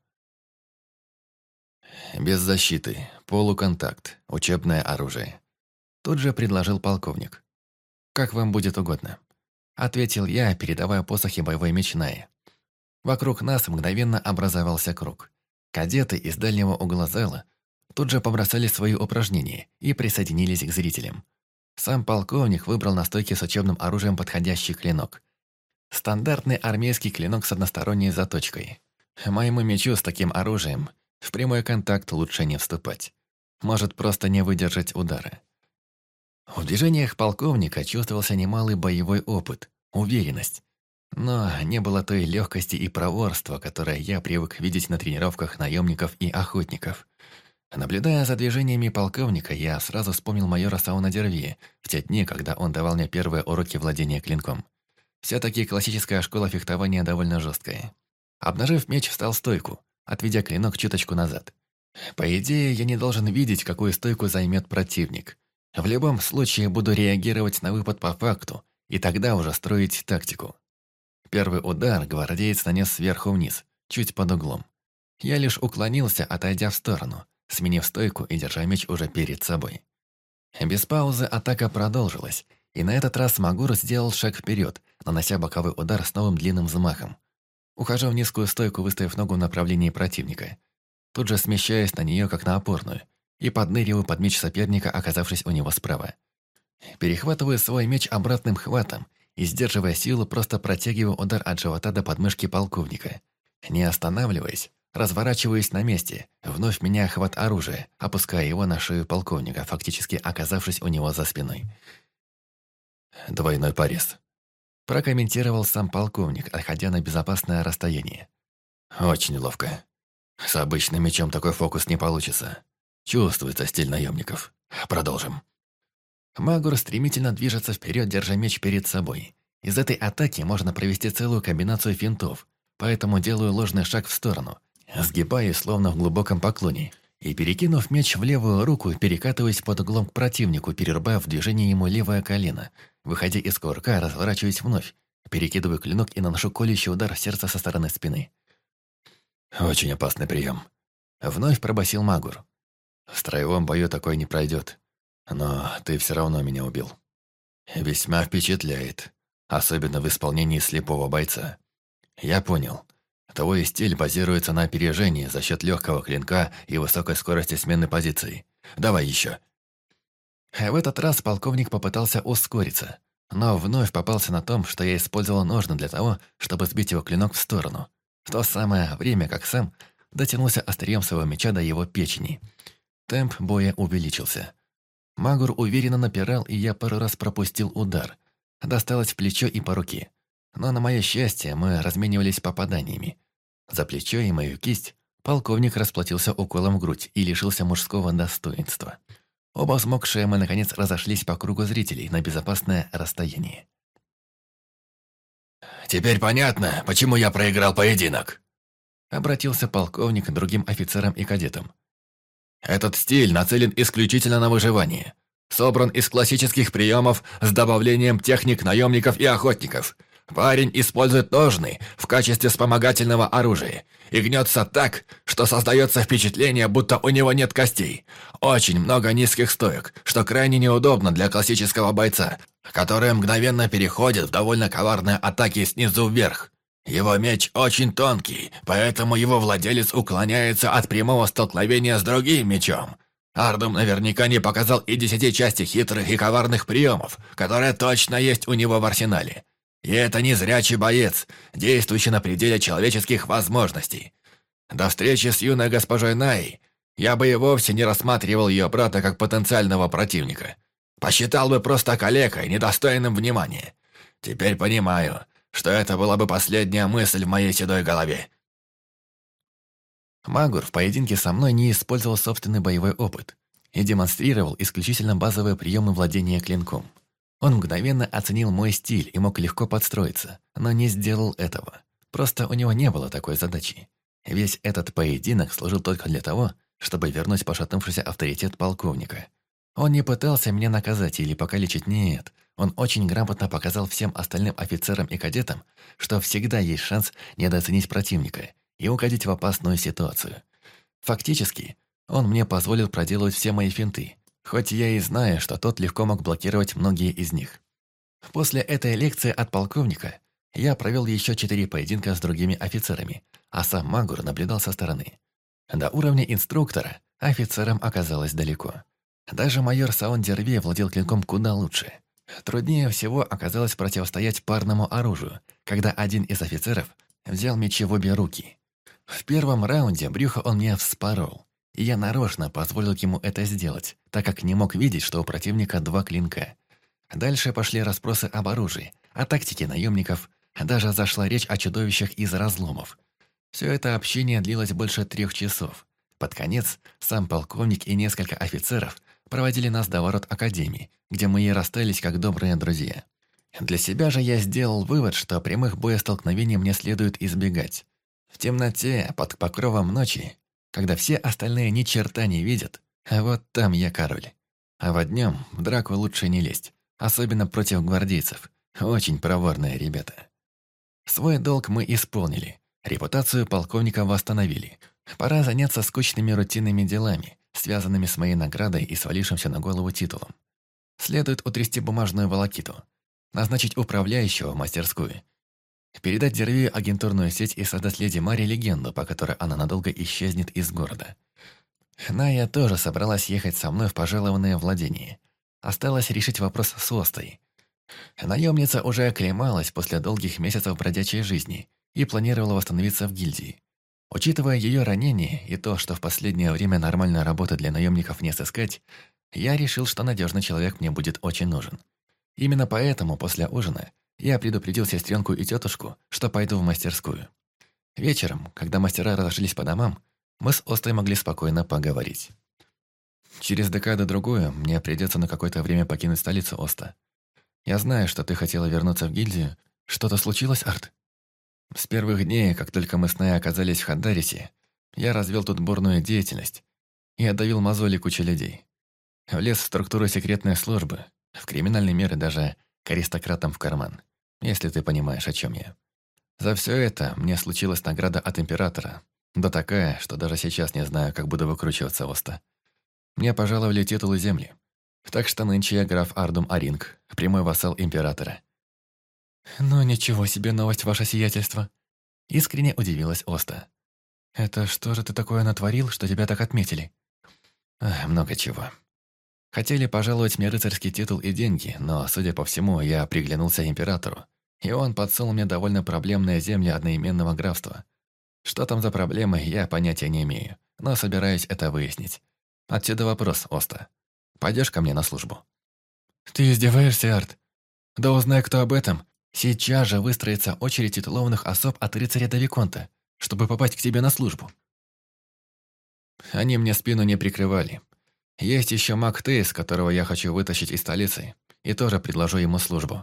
«Без защиты, полуконтакт, учебное оружие», — тут же предложил полковник. «Как вам будет угодно», — ответил я, передавая посох и боевой меч Нае. Вокруг нас мгновенно образовался круг. Кадеты из дальнего угла зала тут же побросали свои упражнения и присоединились к зрителям. Сам полковник выбрал на стойке с учебным оружием подходящий клинок. Стандартный армейский клинок с односторонней заточкой. Моему мечу с таким оружием в прямой контакт лучше не вступать. Может просто не выдержать удара. В движениях полковника чувствовался немалый боевой опыт, уверенность. Но не было той легкости и проворства, которое я привык видеть на тренировках наемников и охотников. Наблюдая за движениями полковника, я сразу вспомнил майора Сауна Дерви в те дни, когда он давал мне первые уроки владения клинком. Все-таки классическая школа фехтования довольно жесткая. Обнажив меч, встал в стойку, отведя клинок чуточку назад. По идее, я не должен видеть, какую стойку займет противник. В любом случае буду реагировать на выпад по факту, и тогда уже строить тактику. Первый удар гвардеец нанес сверху вниз, чуть под углом. Я лишь уклонился, отойдя в сторону, сменив стойку и держа меч уже перед собой. Без паузы атака продолжилась, и на этот раз Магур сделал шаг вперед, нанося боковой удар с новым длинным взмахом. Ухожу в низкую стойку, выставив ногу в направлении противника. Тут же смещаюсь на нее, как на опорную, и подныриваю под меч соперника, оказавшись у него справа. Перехватываю свой меч обратным хватом и, сдерживая силу, просто протягиваю удар от живота до подмышки полковника. Не останавливаясь, разворачиваюсь на месте, вновь меняя хват оружия, опуская его на шею полковника, фактически оказавшись у него за спиной. «Двойной порез», — прокомментировал сам полковник, отходя на безопасное расстояние. «Очень ловко. С обычным мечом такой фокус не получится. Чувствуется стиль наемников. Продолжим». Магур стремительно движется вперед, держа меч перед собой. Из этой атаки можно провести целую комбинацию финтов. поэтому делаю ложный шаг в сторону, сгибаясь словно в глубоком поклоне, и, перекинув меч в левую руку, перекатываясь под углом к противнику, перерубая в движении ему левое колено. Выходя из кувырка, разворачиваюсь вновь, перекидываю клинок и наношу колющий удар в сердце со стороны спины. «Очень опасный прием», — вновь пробасил Магур. «В строевом бою такое не пройдет, но ты все равно меня убил. Весьма впечатляет, особенно в исполнении слепого бойца. Я понял». Твой стиль базируется на опережении за счет легкого клинка и высокой скорости смены позиций. Давай еще. В этот раз полковник попытался ускориться, но вновь попался на том, что я использовал ножны для того, чтобы сбить его клинок в сторону. В то самое время, как сам дотянулся острием своего меча до его печени. Темп боя увеличился. Магур уверенно напирал, и я пару раз пропустил удар. Досталось в плечо и по руке. Но, на мое счастье, мы разменивались попаданиями. За плечо и мою кисть полковник расплатился уколом в грудь и лишился мужского достоинства. Оба взмокшие мы, наконец, разошлись по кругу зрителей на безопасное расстояние. «Теперь понятно, почему я проиграл поединок», — обратился полковник к другим офицерам и кадетам. «Этот стиль нацелен исключительно на выживание. Собран из классических приемов с добавлением техник наемников и охотников. Парень использует ножны в качестве вспомогательного оружия и гнется так, что создается впечатление, будто у него нет костей. Очень много низких стоек, что крайне неудобно для классического бойца, который мгновенно переходит в довольно коварные атаки снизу вверх. Его меч очень тонкий, поэтому его владелец уклоняется от прямого столкновения с другим мечом. Ардум наверняка не показал и 10 части хитрых и коварных приемов, которые точно есть у него в арсенале. И это не зрячий боец, действующий на пределе человеческих возможностей. До встречи с юной госпожой Най я бы и вовсе не рассматривал ее брата как потенциального противника. Посчитал бы просто калекой, недостойным внимания. Теперь понимаю, что это была бы последняя мысль в моей седой голове. Магур в поединке со мной не использовал собственный боевой опыт и демонстрировал исключительно базовые приемы владения клинком. Он мгновенно оценил мой стиль и мог легко подстроиться, но не сделал этого. Просто у него не было такой задачи. Весь этот поединок служил только для того, чтобы вернуть пошатнувшийся авторитет полковника. Он не пытался меня наказать или покалечить, нет. Он очень грамотно показал всем остальным офицерам и кадетам, что всегда есть шанс недооценить противника и угодить в опасную ситуацию. Фактически, он мне позволил проделывать все мои финты, хоть я и знаю, что тот легко мог блокировать многие из них. После этой лекции от полковника я провел еще 4 поединка с другими офицерами, а сам Магур наблюдал со стороны. До уровня инструктора офицерам оказалось далеко. Даже майор Саон Дервей владел клинком куда лучше. Труднее всего оказалось противостоять парному оружию, когда один из офицеров взял мечи в обе руки. В первом раунде брюхо он мне вспорол, и я нарочно позволил ему это сделать, так как не мог видеть, что у противника 2 клинка. Дальше пошли расспросы об оружии, о тактике наемников, даже зашла речь о чудовищах из разломов. Все это общение длилось больше 3 часов. Под конец сам полковник и несколько офицеров проводили нас до ворот академии, где мы и расстались как добрые друзья. Для себя же я сделал вывод, что прямых боестолкновений мне следует избегать. В темноте, под покровом ночи, когда все остальные ни черта не видят, вот там я король. А во днем в драку лучше не лезть, особенно против гвардейцев. Очень проворные ребята. Свой долг мы исполнили, репутацию полковника восстановили. Пора заняться скучными рутинными делами, связанными с моей наградой и свалившимся на голову титулом. Следует утрясти бумажную волокиту, назначить управляющего в мастерскую, передать Дервию агентурную сеть и создать леди Маре легенду, по которой она надолго исчезнет из города. Ная тоже собралась ехать со мной в пожалованное владение. Осталось решить вопрос с Остой. Наемница уже оклемалась после долгих месяцев бродячей жизни и планировала восстановиться в гильдии. Учитывая ее ранение и то, что в последнее время нормальной работы для наемников не сыскать, я решил, что надежный человек мне будет очень нужен. Именно поэтому после ужина я предупредил сестренку и тетушку, что пойду в мастерскую. Вечером, когда мастера разошлись по домам, мы с Остой могли спокойно поговорить. Через декаду-другую мне придется на какое-то время покинуть столицу, Оста. Я знаю, что ты хотела вернуться в гильдию. Что-то случилось, Арт? С первых дней, как только мы с Най оказались в Хандарисе, я развел тут бурную деятельность и отдавил мозоли куче людей. Влез в структуру секретной службы, в криминальные меры даже к аристократам в карман, если ты понимаешь, о чем я. За все это мне случилась награда от императора, да такая, что даже сейчас не знаю, как буду выкручиваться Оста. Мне пожаловали титул и земли, так что нынче я граф Ардум Аринг, прямой вассал императора. «Ну ничего себе новость, ваше сиятельство!» Искренне удивилась Оста. «Это что же ты такое натворил, что тебя так отметили?» Много чего. Хотели пожаловать мне рыцарский титул и деньги, но, судя по всему, я приглянулся императору, и он подсунул мне довольно проблемные земли одноименного графства. Что там за проблемы, я понятия не имею, но собираюсь это выяснить. Отсюда вопрос, Оста. Пойдешь ко мне на службу? Ты издеваешься, Арт? Да узнай, кто об этом. Сейчас же выстроится очередь титулованных особ от рыцаря до виконта, чтобы попасть к тебе на службу. Они мне спину не прикрывали. Есть еще маг Тейс, которого я хочу вытащить из столицы, и тоже предложу ему службу.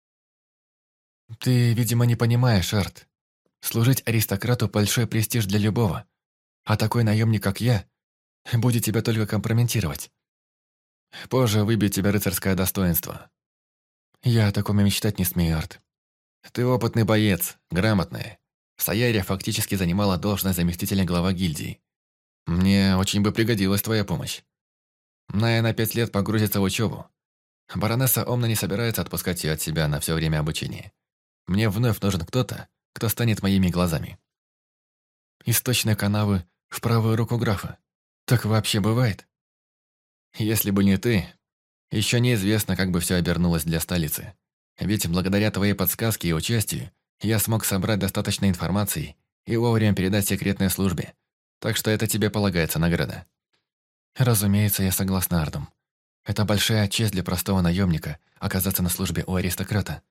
Ты, видимо, не понимаешь, Арт. Служить аристократу – большой престиж для любого, а такой наемник, как я, будет тебя только компрометировать. Позже выбьет тебя рыцарское достоинство. Я о таком и мечтать не смею, Арт. Ты опытный боец, грамотный. В Саяре фактически занимала должность заместителя глава гильдии. Мне очень бы пригодилась твоя помощь. Ная на 5 лет погрузится в учебу. Баронесса Омна не собирается отпускать ее от себя на все время обучения. Мне вновь нужен кто-то, кто станет моими глазами. Источные канавы в правую руку графа. Так вообще бывает? Если бы не ты, еще неизвестно, как бы все обернулось для столицы. Ведь благодаря твоей подсказке и участию я смог собрать достаточно информации и вовремя передать секретной службе. Так что это тебе полагается награда. Разумеется, я согласна, Ардум. Это большая честь для простого наемника оказаться на службе у аристократа.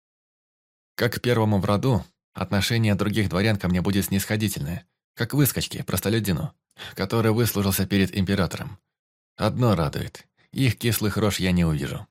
Как первому в роду, отношение других дворян ко мне будет снисходительное, как к выскочке, простолюдину, который выслужился перед императором. Одно радует, их кислых рож я не увижу.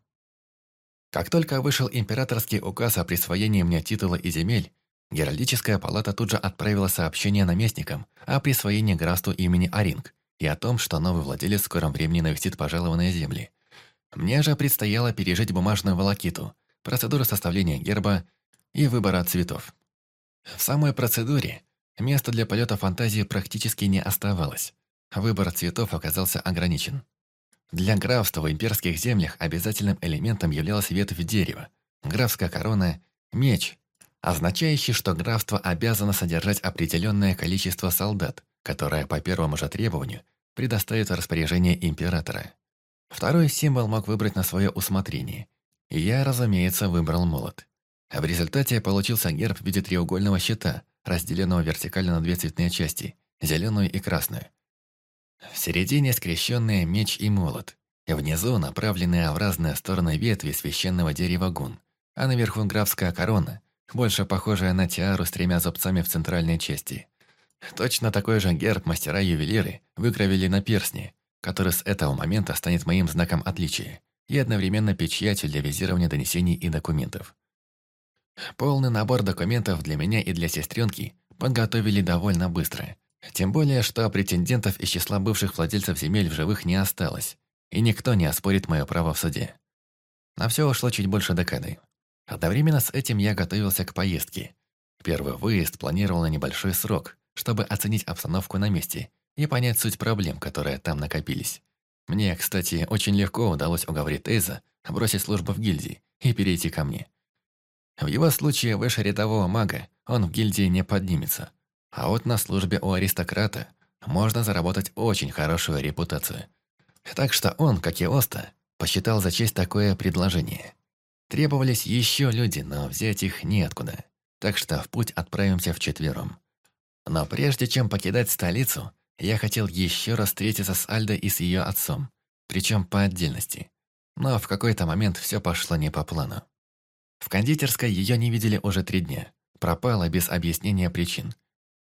Как только вышел императорский указ о присвоении мне титула и земель, Геральдическая палата тут же отправила сообщение наместникам о присвоении графству имени Аринг и о том, что новый владелец в скором времени навестит пожалованные земли. Мне же предстояло пережить бумажную волокиту, процедуру составления герба и выбора цветов. В самой процедуре места для полета фантазии практически не оставалось. Выбор цветов оказался ограничен. Для графства в имперских землях обязательным элементом являлась ветвь дерева, графская корона, меч, означающий, что графство обязано содержать определенное количество солдат, которое по первому же требованию предоставит в распоряжение императора. Второй символ мог выбрать на свое усмотрение. И я, разумеется, выбрал молот. В результате получился герб в виде треугольного щита, разделенного вертикально на две цветные части – зеленую и красную. В середине скрещенные меч и молот. Внизу направленные в разные стороны ветви священного дерева гун, а наверху графская корона, больше похожая на тиару с 3 зубцами в центральной части. Точно такой же герб мастера-ювелиры выгравили на перстне, который с этого момента станет моим знаком отличия и одновременно печатью для визирования донесений и документов. Полный набор документов для меня и для сестренки подготовили довольно быстро. Тем более, что претендентов из числа бывших владельцев земель в живых не осталось, и никто не оспорит мое право в суде. На все ушло чуть больше декады. Одновременно с этим я готовился к поездке. Первый выезд планировал на небольшой срок, чтобы оценить обстановку на месте и понять суть проблем, которые там накопились. Мне, кстати, очень легко удалось уговорить Тейза бросить службу в гильдии и перейти ко мне. В его случае выше рядового мага он в гильдии не поднимется, а вот на службе у аристократа можно заработать очень хорошую репутацию. Так что он, как и Оста, посчитал за честь такое предложение. Требовались еще люди, но взять их неоткуда, так что в путь отправимся вчетвером. Но прежде чем покидать столицу, я хотел еще раз встретиться с Альдой и с ее отцом, причем по отдельности. Но в какой-то момент все пошло не по плану. В кондитерской ее не видели уже 3 дня. Пропала без объяснения причин.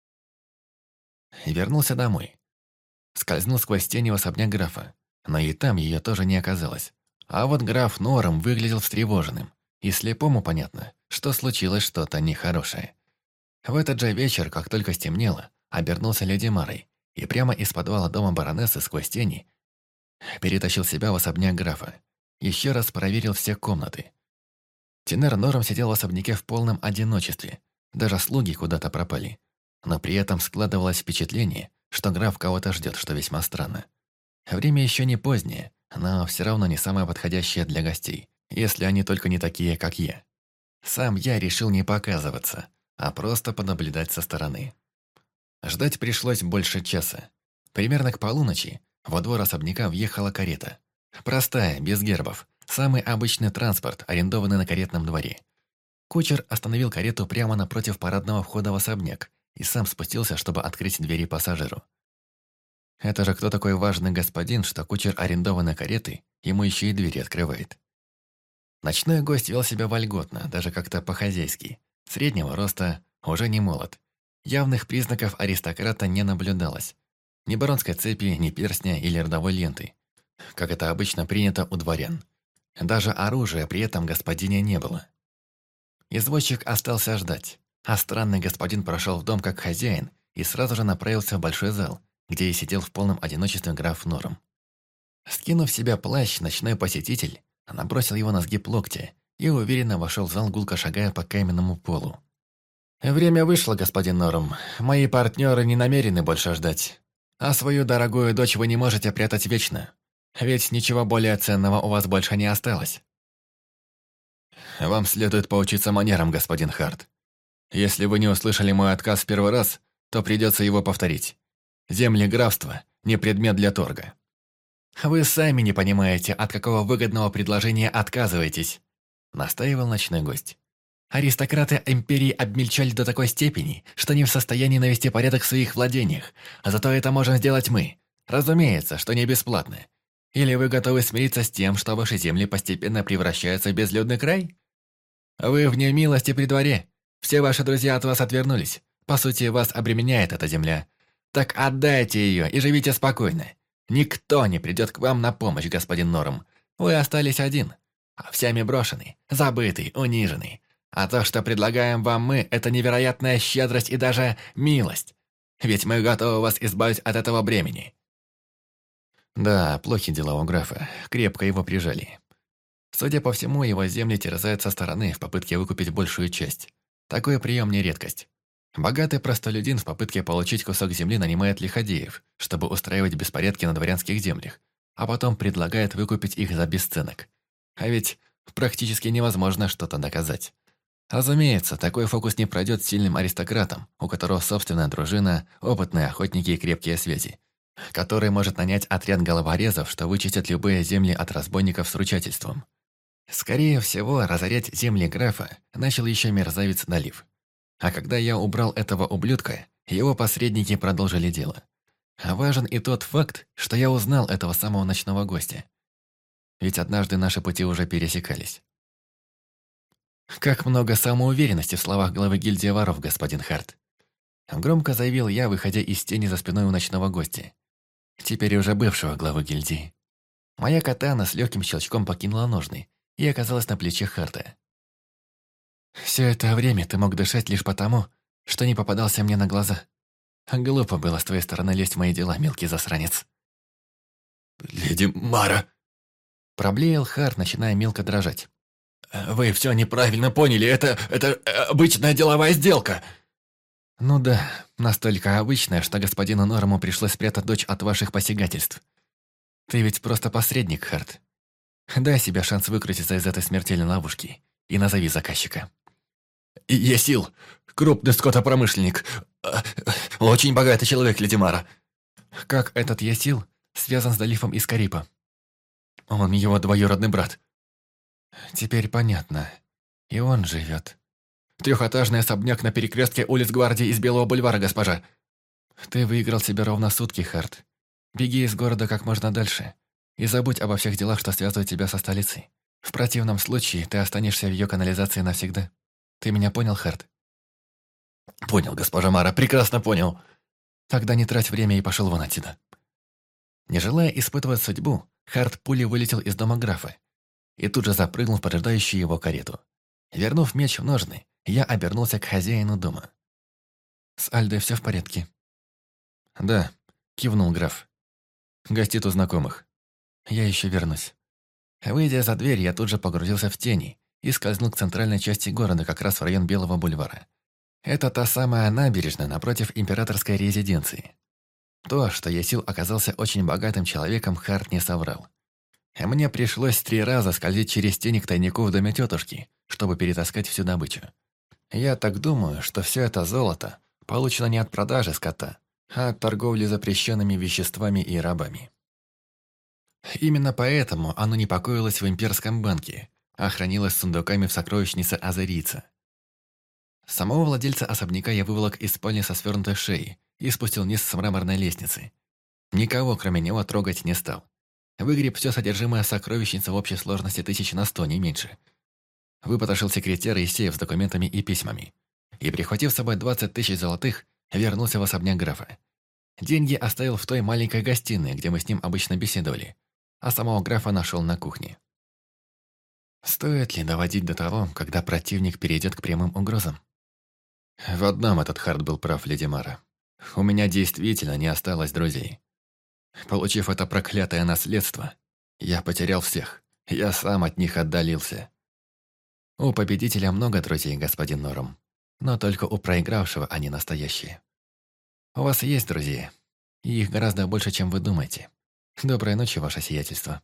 Вернулся домой. Скользнул сквозь тени в особняк графа, но и там ее тоже не оказалось. А вот граф Нором выглядел встревоженным, и слепому понятно, что случилось что-то нехорошее. В этот же вечер, как только стемнело, обернулся леди Марой и прямо из подвала дома баронессы сквозь тени перетащил себя в особняк графа. Еще раз проверил все комнаты. Тенер Норм сидел в особняке в полном одиночестве. Даже слуги куда-то пропали. Но при этом складывалось впечатление, что граф кого-то ждет, что весьма странно. Время еще не позднее, но все равно не самое подходящее для гостей, если они только не такие, как я. Сам я решил не показываться, а просто понаблюдать со стороны. Ждать пришлось больше часа. Примерно к полуночи во двор особняка въехала карета. Простая, без гербов. Самый обычный транспорт, арендованный на каретном дворе. Кучер остановил карету прямо напротив парадного входа в особняк и сам спустился, чтобы открыть двери пассажиру. Это же кто такой важный господин, что кучер арендованной кареты ему еще и двери открывает. Ночной гость вел себя вольготно, даже как-то по-хозяйски. Среднего роста, уже не молод. Явных признаков аристократа не наблюдалось. Ни баронской цепи, ни перстня или родовой ленты, как это обычно принято у дворян. Даже оружия при этом господине не было. Извозчик остался ждать, а странный господин прошел в дом как хозяин и сразу же направился в большой зал, где и сидел в полном одиночестве граф Норм. Скинув в себя плащ, ночной посетитель набросил его на сгиб локтя и уверенно вошел в зал, гулко шагая по каменному полу. «Время вышло, господин Норм. Мои партнеры не намерены больше ждать. А свою дорогую дочь вы не можете прятать вечно. Ведь ничего более ценного у вас больше не осталось. Вам следует поучиться манерам, господин Харт. Если вы не услышали мой отказ в первый раз, то придется его повторить. Земли графства – не предмет для торга. Вы сами не понимаете, от какого выгодного предложения отказываетесь», – настаивал ночной гость. Аристократы империи обмельчали до такой степени, что не в состоянии навести порядок в своих владениях, а зато это можем сделать мы. Разумеется, что не бесплатно. Или вы готовы смириться с тем, что ваши земли постепенно превращаются в безлюдный край? Вы в немилости при дворе. Все ваши друзья от вас отвернулись. По сути, вас обременяет эта земля. Так отдайте ее и живите спокойно. Никто не придет к вам на помощь, господин Норм. Вы остались один. Всеми брошенный, забытый, униженный. А то, что предлагаем вам мы, это невероятная щедрость и даже милость. Ведь мы готовы вас избавить от этого бремени. Да, плохи дела у графа. Крепко его прижали. Судя по всему, его земли терзают со стороны в попытке выкупить большую часть. Такой прием не редкость. Богатый простолюдин в попытке получить кусок земли нанимает лиходеев, чтобы устраивать беспорядки на дворянских землях, а потом предлагает выкупить их за бесценок. А ведь практически невозможно что-то доказать. Разумеется, такой фокус не пройдет сильным аристократам, у которого собственная дружина, опытные охотники и крепкие связи, который может нанять отряд головорезов, что вычистят любые земли от разбойников с ручательством. Скорее всего, разорять земли графа начал еще мерзавец Налив. А когда я убрал этого ублюдка, его посредники продолжили дело. Важен и тот факт, что я узнал этого самого ночного гостя. Ведь однажды наши пути уже пересекались. «Как много самоуверенности в словах главы гильдии воров, господин Харт!» Громко заявил я, выходя из тени за спиной у ночного гостя. Теперь уже бывшего главы гильдии. Моя катана с легким щелчком покинула ножны и оказалась на плече Харта. «Все это время ты мог дышать лишь потому, что не попадался мне на глаза. Глупо было с твоей стороны лезть в мои дела, мелкий засранец». «Леди Мара!» Проблеял Харт, начиная мелко дрожать. «Вы все неправильно поняли, это обычная деловая сделка!» «Ну да, настолько обычная, что господину Норму пришлось спрятать дочь от ваших посягательств. Ты ведь просто посредник, Харт. Дай себе шанс выкрутиться из этой смертельной ловушки и назови заказчика». «Есил, крупный скотопромышленник, очень богатый человек, леди Мара». «Как этот Есил связан с Далифом из Карипа?» «Он его двоюродный брат». «Теперь понятно. И он живет». «Трехэтажный особняк на перекрестке улиц Гвардии из Белого бульвара, госпожа». «Ты выиграл себе ровно сутки, Харт. Беги из города как можно дальше и забудь обо всех делах, что связывают тебя со столицей. В противном случае ты останешься в ее канализации навсегда. Ты меня понял, Харт?» «Понял, госпожа Мара, прекрасно понял». «Тогда не трать время и пошел вон отсюда». Не желая испытывать судьбу, Харт пулей вылетел из дома графа и тут же запрыгнул в поджидающую его карету. Вернув меч в ножны, я обернулся к хозяину дома. С Альдой все в порядке?» «Да», — кивнул граф. «Гостит у знакомых. Я еще вернусь». Выйдя за дверь, я тут же погрузился в тени и скользнул к центральной части города, как раз в район Белого бульвара. Это та самая набережная напротив императорской резиденции. То, что Ясил оказался очень богатым человеком, Харт не соврал. Мне пришлось 3 раза скользить через тени к тайнику в доме тетушки, чтобы перетаскать всю добычу. Я так думаю, что все это золото получено не от продажи скота, а от торговли запрещенными веществами и рабами. Именно поэтому оно не покоилось в имперском банке, а хранилось сундуками в сокровищнице азерийца. Самого владельца особняка я выволок из спальни со свернутой шеей и спустил вниз с мраморной лестницы. Никого, кроме него, трогать не стал. Выгреб все содержимое сокровищницы в общей сложности 1100, не меньше. Выпотрошил секретера и сейф с документами и письмами. И, прихватив с собой 20 000 золотых, вернулся в особняк графа. Деньги оставил в той маленькой гостиной, где мы с ним обычно беседовали, а самого графа нашел на кухне. Стоит ли доводить до того, когда противник перейдет к прямым угрозам? В одном этот Харт был прав, леди Мара. У меня действительно не осталось друзей. Получив это проклятое наследство, я потерял всех. Я сам от них отдалился. У победителя много друзей, господин Норм, но только у проигравшего они настоящие. У вас есть друзья, и их гораздо больше, чем вы думаете. Доброй ночи, ваше сиятельство.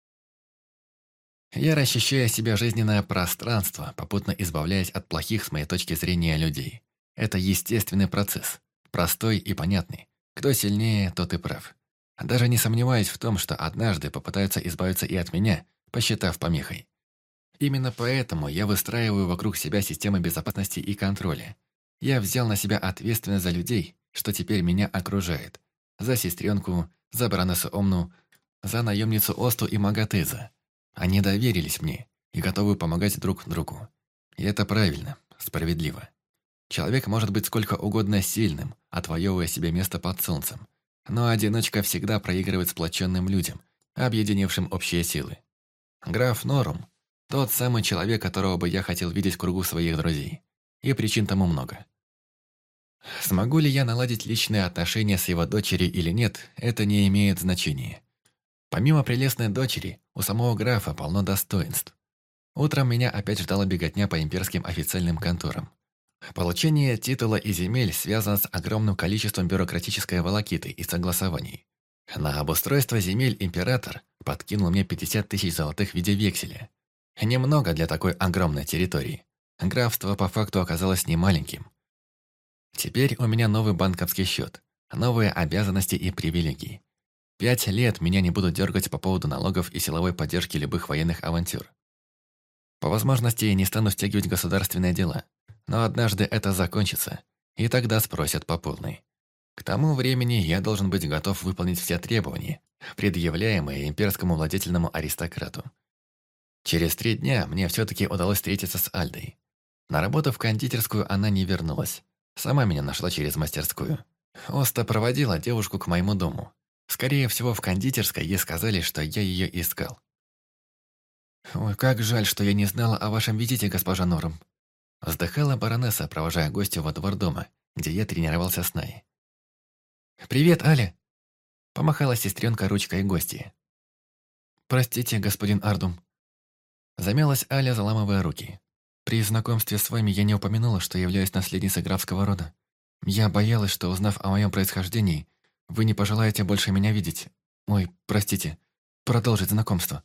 Я расчищаю себе жизненное пространство, попутно избавляясь от плохих, с моей точки зрения, людей. Это естественный процесс, простой и понятный. Кто сильнее, тот и прав. Даже не сомневаюсь в том, что однажды попытаются избавиться и от меня, посчитав помехой. Именно поэтому я выстраиваю вокруг себя системы безопасности и контроля. Я взял на себя ответственность за людей, что теперь меня окружает. За сестренку, за баронессу Омну, за наемницу Осту и Магатеза. Они доверились мне и готовы помогать друг другу. И это правильно, справедливо. Человек может быть сколько угодно сильным, отвоевывая себе место под солнцем. Но одиночка всегда проигрывает сплоченным людям, объединившим общие силы. Граф Норум – тот самый человек, которого бы я хотел видеть в кругу своих друзей. И причин тому много. Смогу ли я наладить личные отношения с его дочерью или нет, это не имеет значения. Помимо прелестной дочери, у самого графа полно достоинств. Утром меня опять ждала беготня по имперским официальным конторам. Получение титула и земель связано с огромным количеством бюрократической волокиты и согласований. На обустройство земель император подкинул мне 50 000 золотых в виде векселя. Немного для такой огромной территории. Графство по факту оказалось немаленьким. Теперь у меня новый банковский счет, новые обязанности и привилегии. 5 лет меня не будут дергать по поводу налогов и силовой поддержки любых военных авантюр. По возможности не стану втягивать государственные дела, но однажды это закончится, и тогда спросят по полной. К тому времени я должен быть готов выполнить все требования, предъявляемые имперскому владетельному аристократу. Через 3 дня мне все-таки удалось встретиться с Альдой. На работу в кондитерскую она не вернулась. Сама меня нашла через мастерскую. Оста проводила девушку к моему дому. Скорее всего, в кондитерской ей сказали, что я ее искал. «Ой, как жаль, что я не знала о вашем визите, госпожа Норм», вздыхала баронесса, провожая гостю во двор дома, где я тренировался с Най. «Привет, Аля!» Помахала сестренка ручкой гости. «Простите, господин Ардум». Замялась Аля, заламывая руки. «При знакомстве с вами я не упомянула, что являюсь наследницей графского рода. Я боялась, что, узнав о моем происхождении, вы не пожелаете больше меня видеть. Ой, простите, продолжить знакомство».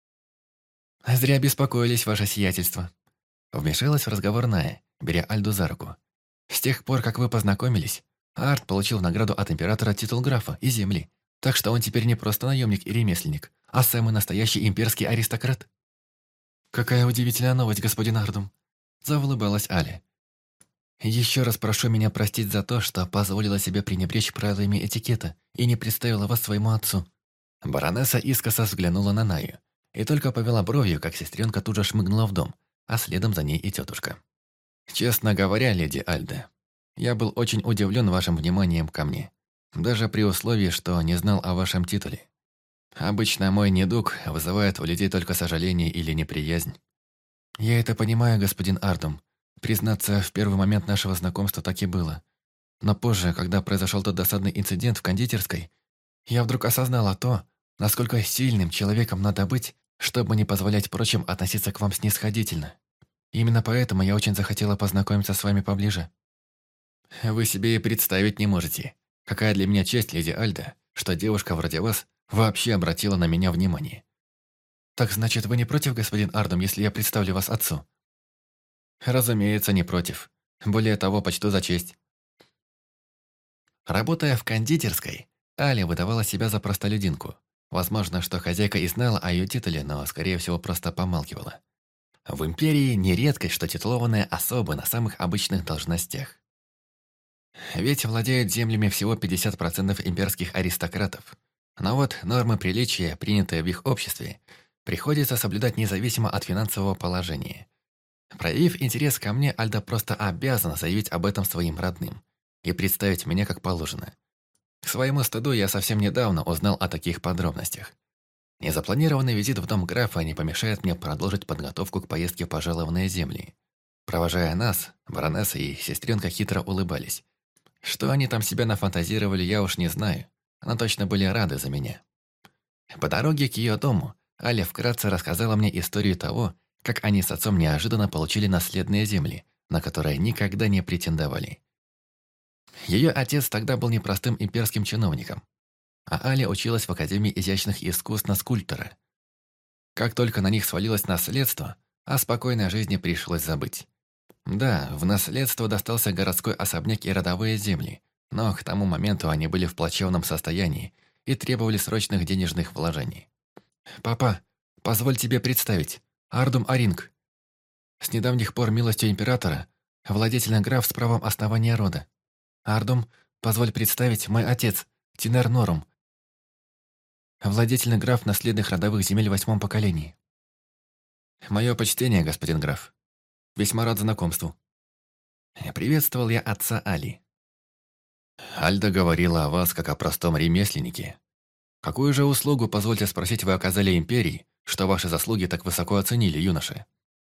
«Зря беспокоились, ваше сиятельство». Вмешалась в разговор Ная, беря Альду за руку. «С тех пор, как вы познакомились, Арт получил в награду от императора титул графа и земли, так что он теперь не просто наемник и ремесленник, а самый настоящий имперский аристократ». «Какая удивительная новость, господин Ардум», – заулыбалась Аля. «Еще раз прошу меня простить за то, что позволила себе пренебречь правилами этикета и не представила вас своему отцу». Баронесса искоса взглянула на Наю и только повела бровью, как сестренка тут же шмыгнула в дом, а следом за ней и тетушка. «Честно говоря, леди Альда, я был очень удивлен вашим вниманием ко мне, даже при условии, что не знал о вашем титуле. Обычно мой недуг вызывает у людей только сожаление или неприязнь». «Я это понимаю, господин Ардум. Признаться, в первый момент нашего знакомства так и было. Но позже, когда произошел тот досадный инцидент в кондитерской, я вдруг осознала то, насколько сильным человеком надо быть, чтобы не позволять прочим относиться к вам снисходительно. Именно поэтому я очень захотела познакомиться с вами поближе. Вы себе и представить не можете, какая для меня честь, леди Альда, что девушка вроде вас вообще обратила на меня внимание. Так значит, вы не против, господин Ардум, если я представлю вас отцу? Разумеется, не против. Более того, почту за честь. Работая в кондитерской, Аля выдавала себя за простолюдинку. Возможно, что хозяйка и знала о ее титуле, но, скорее всего, просто помалкивала. В империи не редкость, что титулованные особы на самых обычных должностях. Ведь владеют землями всего 50% имперских аристократов. Но вот нормы приличия, принятые в их обществе, приходится соблюдать независимо от финансового положения. Проявив интерес ко мне, Альда просто обязана заявить об этом своим родным и представить меня как положено. К своему стыду я совсем недавно узнал о таких подробностях. Незапланированный визит в дом графа не помешает мне продолжить подготовку к поездке в пожалованные земли. Провожая нас, баронесса и сестренка хитро улыбались. Что они там себя нафантазировали, я уж не знаю, но точно были рады за меня. По дороге к ее дому Аля вкратце рассказала мне историю того, как они с отцом неожиданно получили наследные земли, на которые никогда не претендовали. Ее отец тогда был непростым имперским чиновником, а Аля училась в Академии изящных искусств на скульптора. Как только на них свалилось наследство, о спокойной жизни пришлось забыть. Да, в наследство достался городской особняк и родовые земли, но к тому моменту они были в плачевном состоянии и требовали срочных денежных вложений. «Папа, позволь тебе представить, Ардум Аринг. С недавних пор милостью императора, владетельный граф с правом основания рода. Ардум, позволь представить, мой отец, Тинер Норум, владетельный граф наследных родовых земель в 8-м поколении. Мое почтение, господин граф. Весьма рад знакомству». Приветствовал я отца Али. Альда говорила о вас как о простом ремесленнике. Какую же услугу, позвольте спросить, вы оказали империи, что ваши заслуги так высоко оценили, юноша?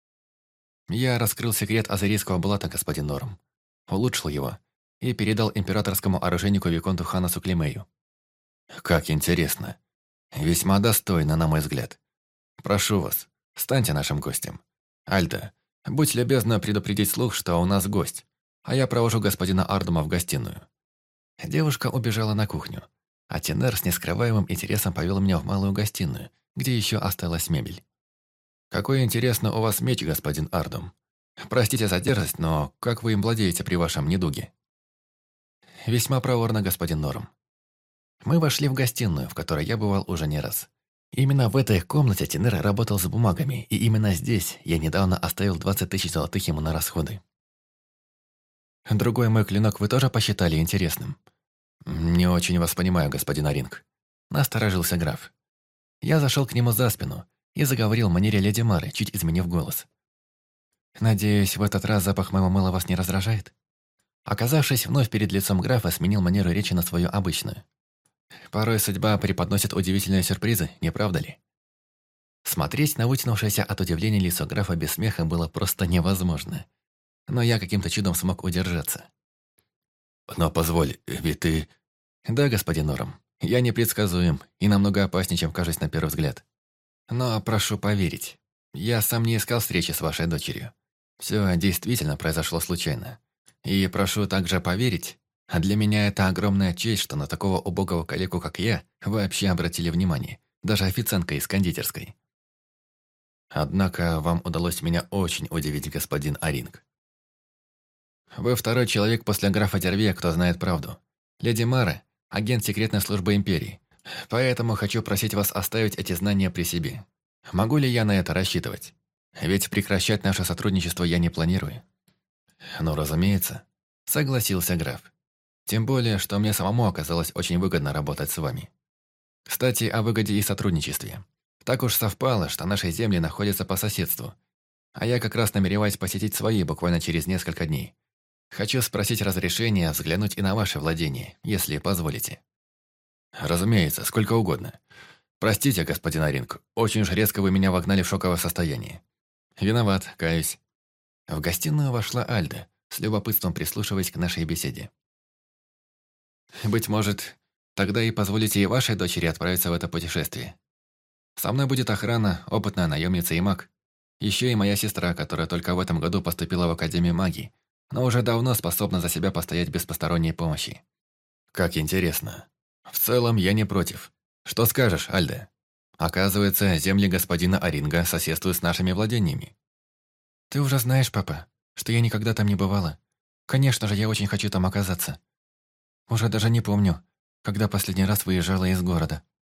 Я раскрыл секрет азерийского блата, господин Норм, улучшил его и передал императорскому оружейнику Виконту Ханасу Климею. Как интересно. Весьма достойно, на мой взгляд. Прошу вас, станьте нашим гостем. Альда, будь любезна предупредить слух, что у нас гость, а я провожу господина Ардума в гостиную. Девушка убежала на кухню, а Тинер с нескрываемым интересом повел меня в малую гостиную, где еще осталась мебель. «Какой интересно у вас меч, господин Ардум. Простите за дерзость, но как вы им владеете при вашем недуге?» «Весьма проворно, господин Норм». Мы вошли в гостиную, в которой я бывал уже не раз. Именно в этой комнате Тинер работал с бумагами, и именно здесь я недавно оставил 20 тысяч золотых ему на расходы. «Другой мой клинок вы тоже посчитали интересным?» «Не очень вас понимаю, господин Аринг», — насторожился граф. Я зашел к нему за спину и заговорил в манере леди Мары, чуть изменив голос. «Надеюсь, в этот раз запах моего мыла вас не раздражает?» Оказавшись вновь перед лицом графа, сменил манеру речи на свою обычную. «Порой судьба преподносит удивительные сюрпризы, не правда ли?» Смотреть на вытянувшееся от удивления лицо графа без смеха было просто невозможно. Но я каким-то чудом смог удержаться. «Но позволь, ведь ты...» «Да, господин Норм, я непредсказуем и намного опаснее, чем кажусь на первый взгляд. Но прошу поверить, я сам не искал встречи с вашей дочерью. Все действительно произошло случайно. И прошу также поверить, а для меня это огромная честь, что на такого убогого калеку, как я, вообще обратили внимание, даже официантка из кондитерской. Однако вам удалось меня очень удивить, господин Аринг. Вы второй человек после графа Дерве, кто знает правду. Леди Мара – агент секретной службы Империи. Поэтому хочу просить вас оставить эти знания при себе. Могу ли я на это рассчитывать? Ведь прекращать наше сотрудничество я не планирую». «Ну, разумеется», – согласился граф. «Тем более, что мне самому оказалось очень выгодно работать с вами. Кстати, о выгоде и сотрудничестве. Так уж совпало, что наши земли находятся по соседству. А я как раз намереваюсь посетить свои буквально через несколько дней. Хочу спросить разрешения взглянуть и на ваше владение, если позволите». «Разумеется, сколько угодно. Простите, господин Аринг, очень уж резко вы меня вогнали в шоковое состояние. Виноват, каюсь». В гостиную вошла Альда, с любопытством прислушиваясь к нашей беседе. Быть может, тогда и позволите и вашей дочери отправиться в это путешествие. Со мной будет охрана, опытная наемница и маг. Еще и моя сестра, которая только в этом году поступила в Академию магии, но уже давно способна за себя постоять без посторонней помощи. Как интересно. В целом, я не против. Что скажешь, Альда? Оказывается, земли господина Оринга соседствуют с нашими владениями. Ты уже знаешь, папа, что я никогда там не бывала. Конечно же, я очень хочу там оказаться. Уже даже не помню, когда последний раз выезжала из города.